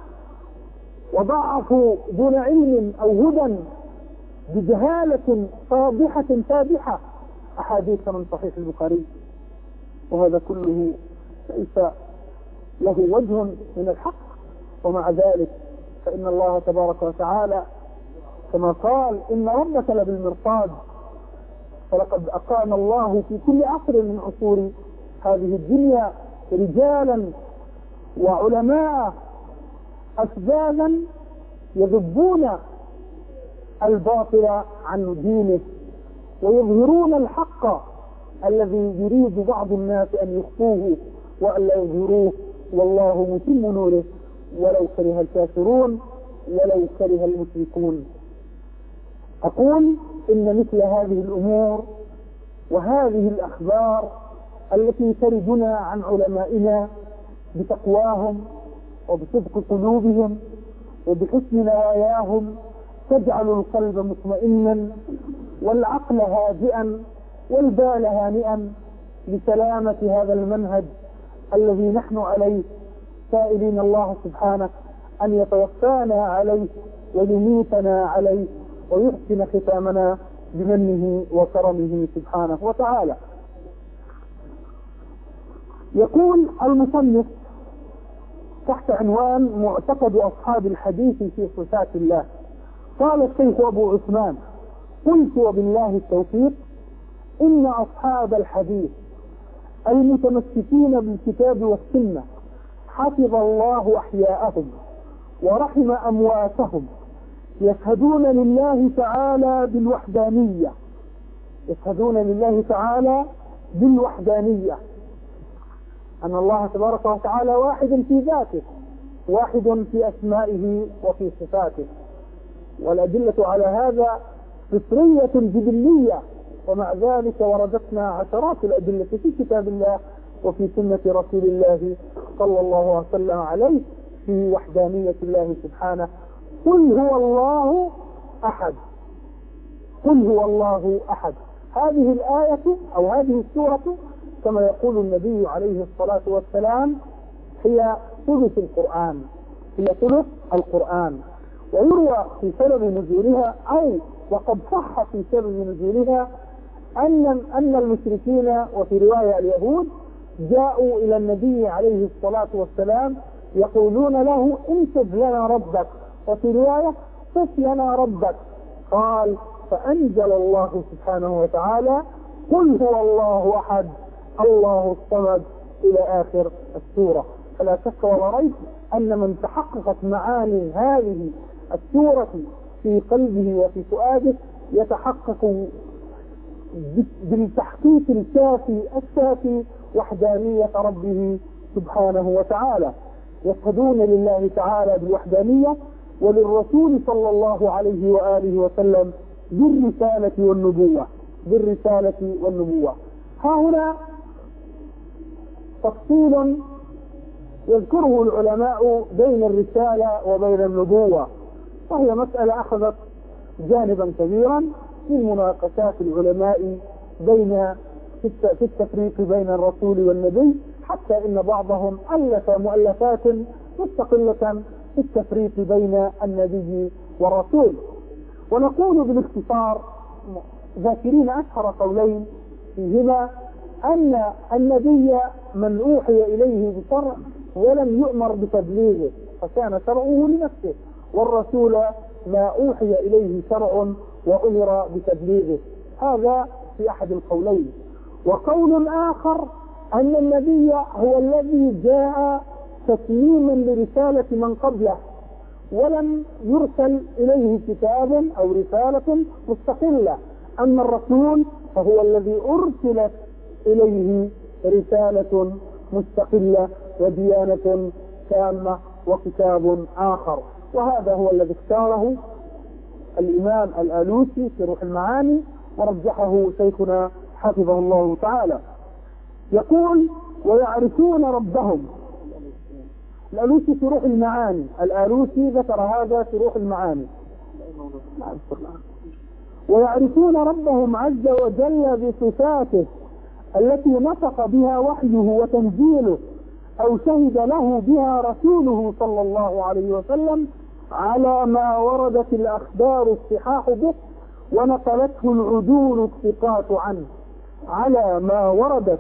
وضعفوا دون علم أو هدى بجهالة فاضحة فادحة أحاديث من صحيح البخاري، وهذا كله ليس له وجه من الحق. ومع ذلك فإن الله تبارك وتعالى كما قال إن ربك لبالمرصاد، فلقد أقام الله في كل عصر من عصور هذه الدنيا رجالا وعلماء أفذاذا يذبون الباطل عن دينه ويظهرون الحق الذي يريد بعض الناس أن يخفوه وأن لا يظهروه، والله متم نوره ولو كره الكافرون ولو كره المشركون. أقول إن مثل هذه الأمور وهذه الأخبار التي تردنا عن علمائنا بتقواهم وبصدق قلوبهم وبحسن نواياهم تجعل القلب مطمئنا والعقل هادئا والبال هانئا لسلامة هذا المنهج الذي نحن عليه، سائلين الله سبحانه أن يتوفانا عليه ويميتنا عليه ويحسن ختامنا بمنه وكرمه سبحانه وتعالى. يقول المصنف تحت عنوان معتقد أصحاب الحديث في صفات الله، قال الشيخ أبو عثمان: قلت وبالله التوفيق إن أصحاب الحديث المتمسكين بالكتاب والسنة حفظ الله أحياءهم ورحم أمواتهم يشهدون لله تعالى بالوحدانية يشهدون لله تعالى بالوحدانية أن الله تبارك وتعالى واحد في ذاته، واحد في أسمائه وفي صفاته، والأدلة على هذا فطرية جبلية، ومع ذلك وردتنا عشرات الأدلة في كتاب الله وفي سنة رسول الله صلى الله عليه وسلم عليه في وحدانية الله سبحانه. قل هو الله أحد، قل هو الله أحد. هذه الآية أو هذه السورة كما يقول النبي عليه الصلاة والسلام هي ثلث القرآن، هي ثلث القرآن. ويروى في سبب نزولها أو وقد صح في سبب نزولها أن أن المشركين وفي رواية اليهود جاءوا إلى النبي عليه الصلاة والسلام يقولون له: انسب لنا ربك، وفي رواية: صف لنا ربك. قال: فأنزل الله سبحانه وتعالى: قل هو الله أحد الله الصمد إلى آخر السورة. فلا شك ولا ريب أن من تحققت معاني هذه السورة في قلبه وفي فؤاده يتحقق بالتحقيق الكافي الشافي وحدانية ربه سبحانه وتعالى. يشهدون لله تعالى بالوحدانية وللرسول صلى الله عليه وآله وسلم بالرسالة والنبوة بالرسالة والنبوة. ها هنا تفصيل يذكره العلماء بين الرسالة وبين النبوة، وهي مسألة أخذت جانبا كبيرا من مناقشات العلماء بين في التفريق بين الرسول والنبي، حتى إن بعضهم ألف مؤلفات مستقلة في التفريق بين النبي والرسول. ونقول بالاختصار ذاكرين أشهر قولين فيهما أن النبي من أوحي إليه بشرع ولم يؤمر بتبليغه فكان شرعه لنفسه، والرسول ما أوحي إليه شرع وأمر بتبليغه. هذا في أحد القولين. وقول آخر أن النبي هو الذي جاء تتميما لرسالة من قبله ولم يرسل إليه كتاب أو رسالة مستقلة، أما الرسول فهو الذي أرسلت إليه رسالة مستقلة وديانة تامة وكتاب آخر. وهذا هو الذي اختاره الإمام الآلوسي في روح المعاني ورجحه شيخنا حفظه الله تعالى. يقول ويعرفون ربهم. الآلوسي في روح المعاني، الآلوسي ذكر هذا في روح المعاني. ويعرفون ربهم عز وجل بصفاته التي نطق بها وحيه وتنزيله أو شهد له بها رسوله صلى الله عليه وسلم على ما وردت الأخبار الصحاح به ونقلته العدول الثقات عنه، على ما وردت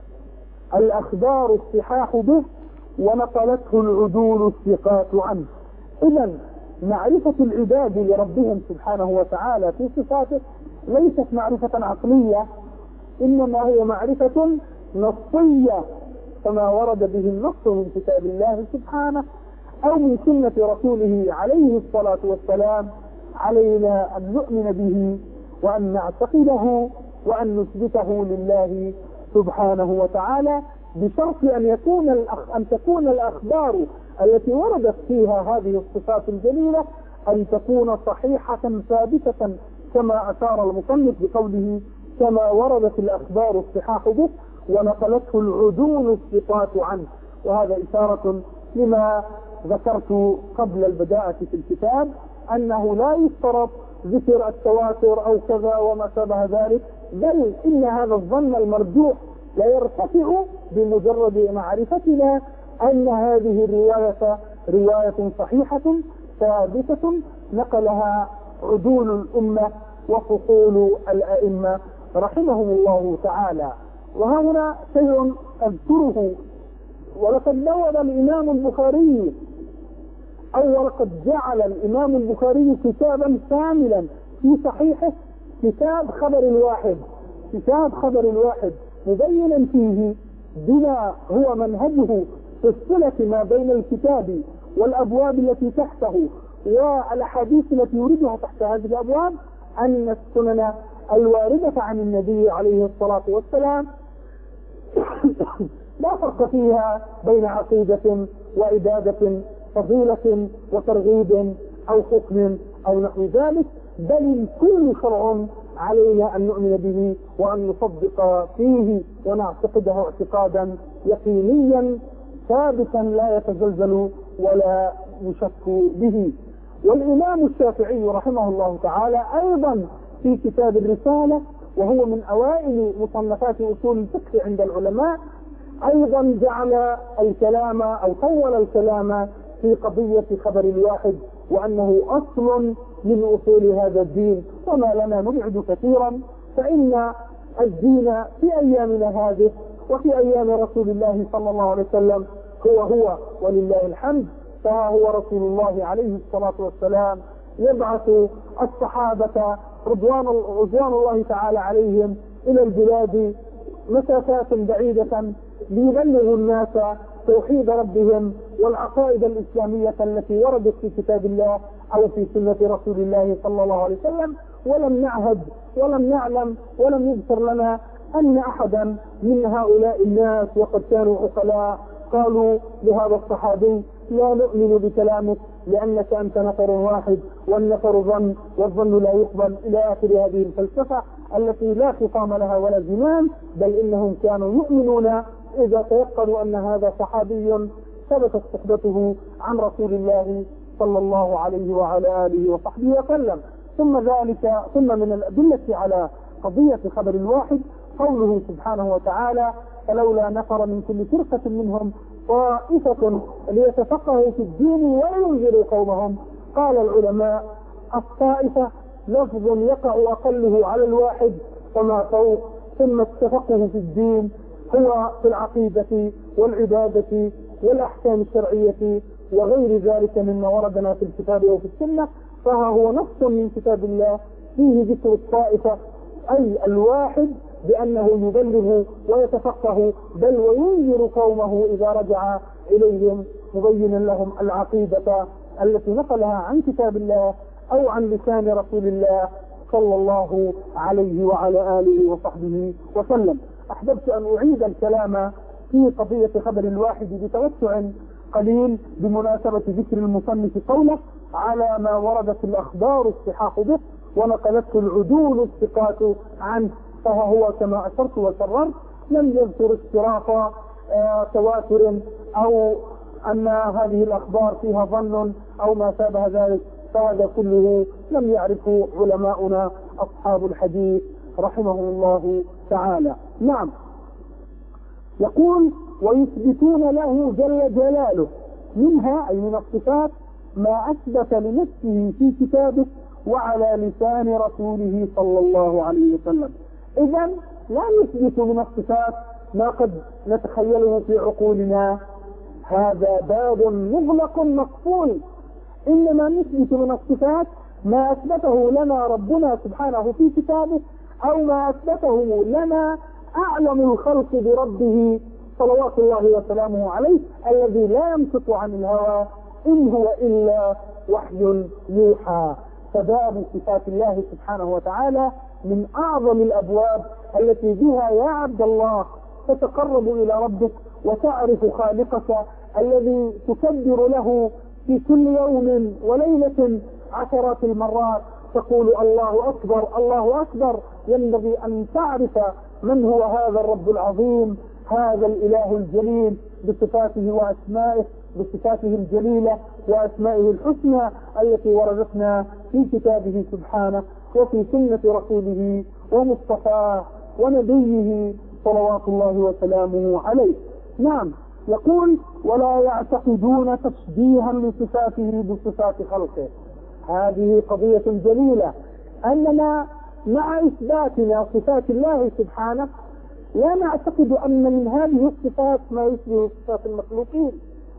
الأخبار الصحاح به ونقلته العدول الثقات عنه. إذا معرفة العباد لربهم سبحانه وتعالى في صفاته ليست معرفة عقلية، إنما هي معرفة نصية كما ورد به النص من كتاب الله سبحانه أو من سنة رسوله عليه الصلاة والسلام. علينا أن نؤمن به وأن نعتقده وأن نثبته لله سبحانه وتعالى، بشرط أن يكون الأخ... أن تكون الأخبار التي وردت فيها هذه الصفات الجليلة أن تكون صحيحة ثابتة كما أشار المصنف بقوله كما وردت الأخبار الصحاح به ونقلته العدول الثقات عنه. وهذا إشارة لما ذكرت قبل البداءة في الكتاب أنه لا يشترط ذكر التواتر أو كذا وما شابه ذلك، بل إن هذا الظن المرجوح لا يرتفع بمجرد معرفتنا أن هذه الرواية رواية صحيحة ثابتة نقلها عدول الأمة وفصول الأئمة رحمهم الله تعالى. وهنا شيء أذكره، ولقد بوّب الإمام البخاري أو ولقد جعل الإمام البخاري كتابا كاملا في صحيحه كتاب خبر الواحد، كتاب خبر الواحد مبينا فيه بما هو منهجه في الصلة ما بين الكتاب والأبواب التي تحته والأحاديث التي يوردها تحت هذه الأبواب، أن السنن الواردة عن النبي عليه الصلاة والسلام لا فرق فيها بين عقيدة وعبادة، فضيلة وترغيب أو حكم أو نحو ذلك، بل كل شرع علينا أن نؤمن به وأن نصدق فيه ونعتقده اعتقادا يقينيا ثابتا لا يتزلزل ولا يشك به. والإمام الشافعي رحمه الله تعالى أيضا في كتاب الرسالة، وهو من أوائل مصنفات أصول الفقه عند العلماء، أيضا جعل الكلام أو طول الكلام في قضية خبر الواحد وأنه أصل من أصول هذا الدين. وما لنا نبعد كثيرا، فإن الدين في أيامنا هذه وفي أيام رسول الله صلى الله عليه وسلم هو هو ولله الحمد. فها هو رسول الله عليه الصلاة والسلام يبعث الصحابة رضوان, رضوان الله تعالى عليهم إلى البلاد مسافات بعيدة ليبلغوا الناس توحيد ربهم والعقائد الإسلامية التي وردت في كتاب الله أو في سنة رسول الله صلى الله عليه وسلم. ولم نعهد ولم نعلم ولم يذكر لنا أن أحدا من هؤلاء الناس وقد كانوا عقلاء قالوا لهذا الصحابي لا نؤمن بكلامك لأنك أنت نفر واحد والنفر ظن والظن لا يقبل، إلى آخر هذه الفلسفة التي لا خصام لها ولا زمام. بل إنهم كانوا يؤمنون إذا تيقنوا أن هذا صحابي ثبتت صحبته عن رسول الله صلى الله عليه وعلى آله وصحبه وسلم. ثم ذلك ثم من الأدلة على قضية خبر الواحد قوله سبحانه وتعالى فلولا نفر من كل فرقة منهم طائفة ليتفقهوا في الدين وينذروا قومهم. قال العلماء الطائفة لفظ يقع أقله على الواحد وما فوق، ثم التفقه في الدين هو في العقيدة والعبادة والأحكام الشرعية وغير ذلك مما وردنا في الكتاب وفي السنة. فها هو نص من كتاب الله فيه ذكر الطائفة أي الواحد بأنه يبلغ ويتفقه بل وينذر قومه إذا رجع إليهم مبينا لهم العقيدة التي نقلها عن كتاب الله أو عن لسان رسول الله صلى الله عليه وعلى آله وصحبه وسلم. أحببت أن أعيد الكلام في قضية خبر الواحد بتوسع قليل بمناسبة ذكر المصنف قوله على ما وردت الأخبار الصحاح به ونقلته العدول الثقات عنه، فها هو كما أشرت وكررت لم يذكر اشتراط آه تواتر أو أن هذه الأخبار فيها ظن أو ما شابه ذلك، فهذا كله لم يعرفه علماؤنا أصحاب الحديث رحمهم الله تعالى. نعم، يقول ويثبتون له جل جلاله منها أي من الصفات ما أثبت لنفسه في كتابه وعلى لسان رسوله صلى الله عليه وسلم. إذن لا نثبت من الصفات ما قد نتخيله في عقولنا، هذا باب مغلق مقفول، إنما نثبت من الصفات ما أثبته لنا ربنا سبحانه في كتابه أو ما أثبته لنا أعلم الخلق بربه صلوات الله وسلامه عليه الذي لا ينطق عن الهوى إن هو إلا وحي يوحى. فباب صفات الله سبحانه وتعالى من أعظم الأبواب التي بها يا عبد الله تتقرب إلى ربك وتعرف خالقك الذي تكبر له في كل يوم وليلة عشرات المرات، تقول الله أكبر الله أكبر. ينبغي أن تعرف من هو هذا الرب العظيم، هذا الإله الجليل بصفاته وأسمائه، بصفاته الجليلة وأسمائه الحسنى التي وردتنا في كتابه سبحانه وفي سنة رسوله ومصطفاه ونبيه صلوات الله وسلامه عليه. نعم، يقول ولا يعتقدون تشبيها لصفاته بصفات خلقه. هذه قضية جليلة، أننا مع إثباتنا صفات الله سبحانه لا نعتقد أن من هذه الصفات ما يشبه صفات المخلوقين،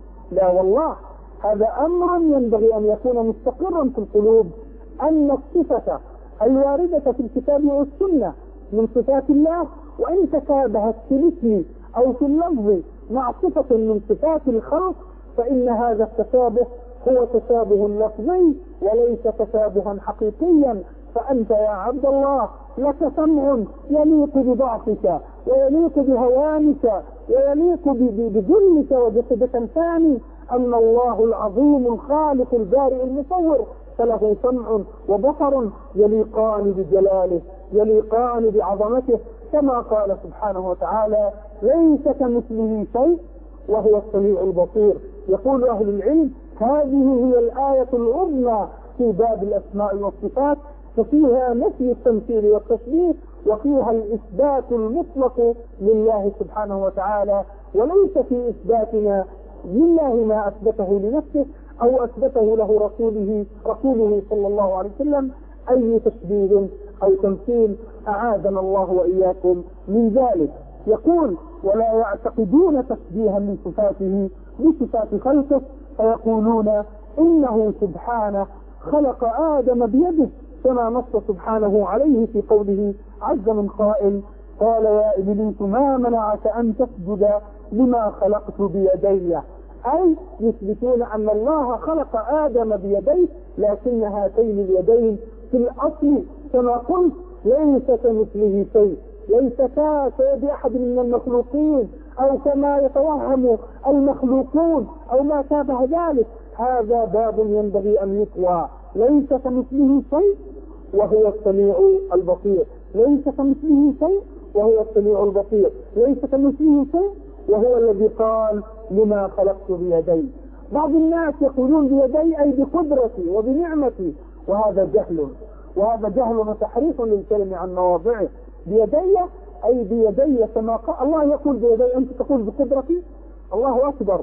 لا والله، هذا أمر ينبغي أن يكون مستقرا في القلوب، أن الصفة الواردة في الكتاب والسنة من صفات الله وإن تشابهت في الاسم أو في اللفظ مع صفة من صفات الخلق فإن هذا التشابه هو تشابه لفظي وليس تشابها حقيقيا. فأنت يا عبد الله لك سمع يليق بضعفك ويليق بهوانك ويليق بذلك وجسدك الثاني، أن الله العظيم الخالق البارئ المصور فله سمع وبصر يليقان بجلاله يليقان بعظمته، كما قال سبحانه وتعالى ليس كمثله شيء وهو السميع البصير. يقول أهل العلم هذه هي الآية العظمى في باب الأسماء والصفات، ففيها نفي التمثيل والتشبيه وفيها الإثبات المطلق لله سبحانه وتعالى، وليس في إثباتنا لله ما أثبته لنفسه أو أثبته له رسوله رسوله صلى الله عليه وسلم أي تشبيه أو تمثيل، أعاذنا الله وإياكم من ذلك. يقول ولا يعتقدون تشبيها من صفاته بصفات خلقه فيقولون إنه سبحانه خلق آدم بيده، كما نص سبحانه عليه في قوله عز من قائل قال يا إبليس ما منعك أن تسجد لما خلقت بيدي، أي يثبتون أن الله خلق آدم بيديه، لكن هاتين اليدين في الأصل كما قلت ليس كمثله شيء، ليس كيد أحد من المخلوقين أو كما يتوهم المخلوقون أو ما شابه ذلك. هذا باب ينبغي أن يطوى، ليس كمثله شيء وهو السميع البصير، ليس كمثله شيء وهو السميع البصير، ليس كمثله شيء وهو الذي قال لما خلقت بيدي. بعض الناس يقولون بيدي أي بقدرتي وبنعمتي، وهذا جهل، وهذا جهل وتحريف للكلمة عن مواضعه. بيدي أي بيدي كما قال الله يقول بيدي، أنت تقول بقدرتي، الله أكبر.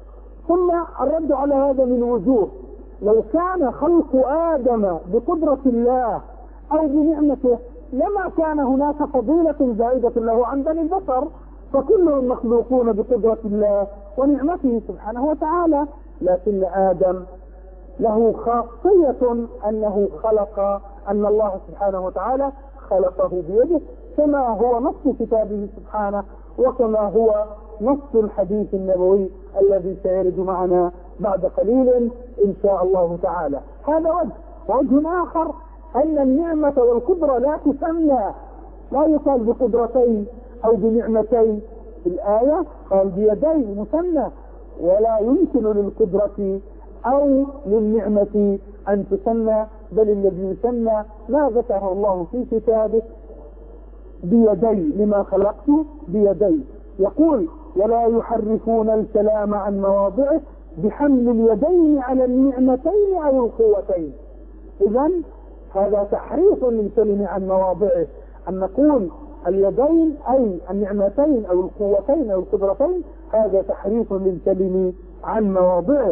ثم الرد على هذا من وجوه، لو كان خلق آدم بقدرة الله أو بنعمته لما كان هناك فضيلة زائدة له عن بني البشر، فكلهم مخلوقون بقدرة الله ونعمته سبحانه وتعالى، لكن آدم له خاصية أنه خلق أن الله سبحانه وتعالى خلقه بيده، كما هو نص كتابه سبحانه وكما هو نص الحديث النبوي الذي سيرد معنا بعد قليل إن شاء الله تعالى. هذا وجه. وجه آخر أن النعمة والقدرة لا تسمى، لا يقال بقدرتين أو بنعمتين، في الآية قال بيدي مثنى، ولا يمكن للقدرة أو للنعمة أن تسمى، بل الذي يسمى ما ذكره الله في كتابه بيدي، لما خلقت بيدي. يقول ولا يحرفون الكلام عن مواضعه بحمل اليدين على النعمتين أو القوتين. إذن هذا تحريف للكلم عن مواضعه، أن نقول اليدين أي النعمتين أو القوتين أو القدرتين، هذا تحريف للكلم عن مواضعه.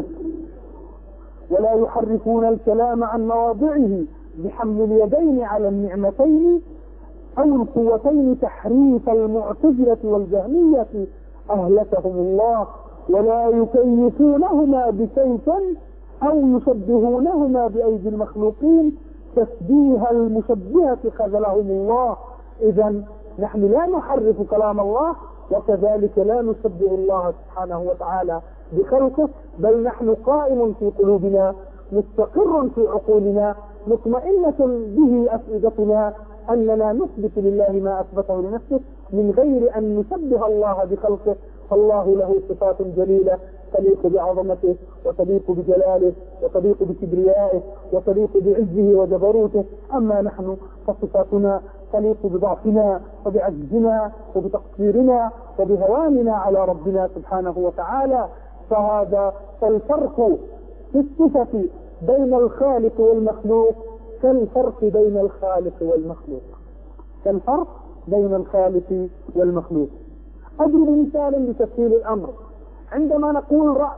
ولا يحرفون الكلام عن مواضعه بحمل اليدين على النعمتين أو القوتين تحريف المعتزلة والجهمية أهلكهم الله. ولا يكيفونهما بكيف أو يشبهونهما بأيدي المخلوقين تشبيه المشبهة خذلهم الله. إذا نحن لا نحرف كلام الله، وكذلك لا نشبه الله سبحانه وتعالى بخلقه، بل نحن قائم في قلوبنا مستقر في عقولنا مطمئنة به أفئدتنا أننا نثبت لله ما أثبته لنفسه من غير أن نشبه الله بخلقه. فالله له صفات جليلة تليق بعظمته وتليق بجلاله وتليق بكبريائه وتليق بعزه وجبروته. أما نحن فصفاتنا تليق بضعفنا وبعجزنا وبتقصيرنا وبهواننا على ربنا سبحانه وتعالى. فهذا الفرق في الصفة بين الخالق والمخلوق كالفرق بين الخالق والمخلوق كالفرق بين الخالق والمخلوق. أضرب مثالا لتسهيل الأمر. عندما نقول رأس،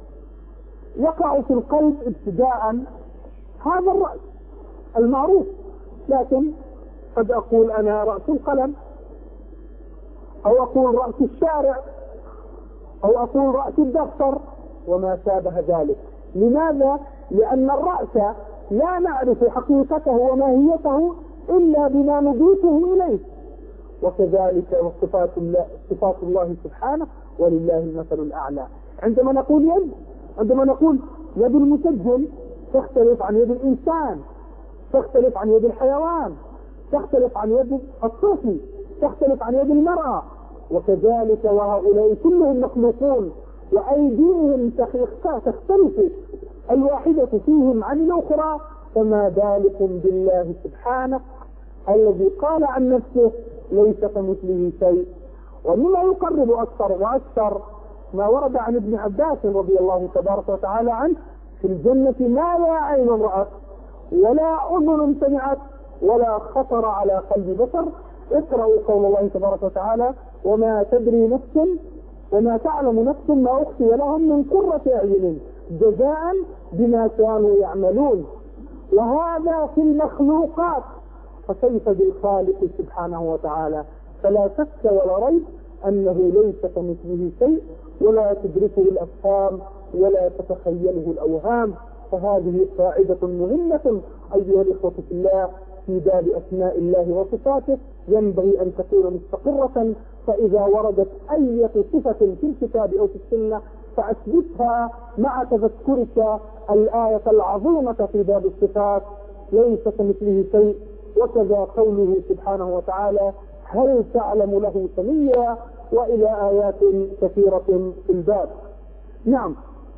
يقع في القلب ابتداء هذا الرأس المعروف، لكن قد أقول أنا رأس القلم، أو أقول رأس الشارع، أو أقول رأس الدفتر وما شابه ذلك. لماذا؟ لأن الرأس لا نعرف حقيقته وماهيته إلا بما نضيفه إليه. وكذلك وصفات الله, صفات الله سبحانه ولله المثل الأعلى. عندما نقول يد، عندما نقول يد المسجل تختلف عن يد الإنسان، تختلف عن يد الحيوان، تختلف عن يد الطفل، تختلف عن يد المرأة. وكذلك وهؤلاء كلهم مخلوقون وأيديهم تختلف الواحدة فيهم عن الأخرى، فما بالك بالله سبحانه الذي قال عن نفسه ليس كمثله شيء. ومما يقرب أكثر وأكثر ما ورد عن ابن عباس رضي الله تبارك وتعالى عنه: في الجنة ما لا عين رأت ولا أذن سمعت ولا خطر على قلب بشر. اقرأوا قول الله تبارك وتعالى: وما تدري نفس وما تعلم نفس ما أخفي لهم من قرة أعين جزاء بما كانوا يعملون. وهذا في المخلوقات، فكيف بالخالق سبحانه وتعالى؟ فلا شك ولا ريب أنه ليس كمثله شيء ولا تدركه الأفهام ولا تتخيله الأوهام. فهذه قاعدة مهمة أيها الإخوة في الله في باب أسماء الله وصفاته، ينبغي أن تكون مستقرة. فإذا وردت أي صفة في الكتاب أو في السنة فأثبتها مع تذكرك الآية العظيمة في باب الصفات: ليس كمثله شيء. وكذا قوله سبحانه وتعالى: هل تعلم له سميا، وإلى آيات كثيرة في الباب. نعم،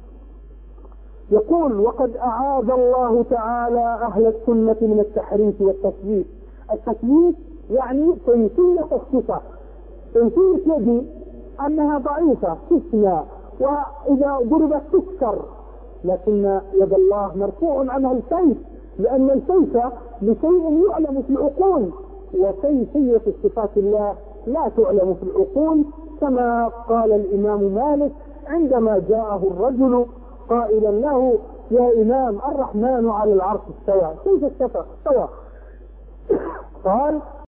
يقول: وقد أعاذ الله تعالى أهل السنة من التحريف والتثبيت. التثبيت يعني كيفية الصفة، كيفية يدي أنها ضعيفة تثنى، وإذا ضربت تكسر، لكن يد الله مرفوع عنها الكيف، لأن الكيف لشيء يعلم في العقول، وكيفية صفات الله لا تعلم في العقول. كما قال الإمام مالك عندما جاءه الرجل قائلا له: يا إمام، الرحمن على العرش استوى، كيف استوى؟ قال: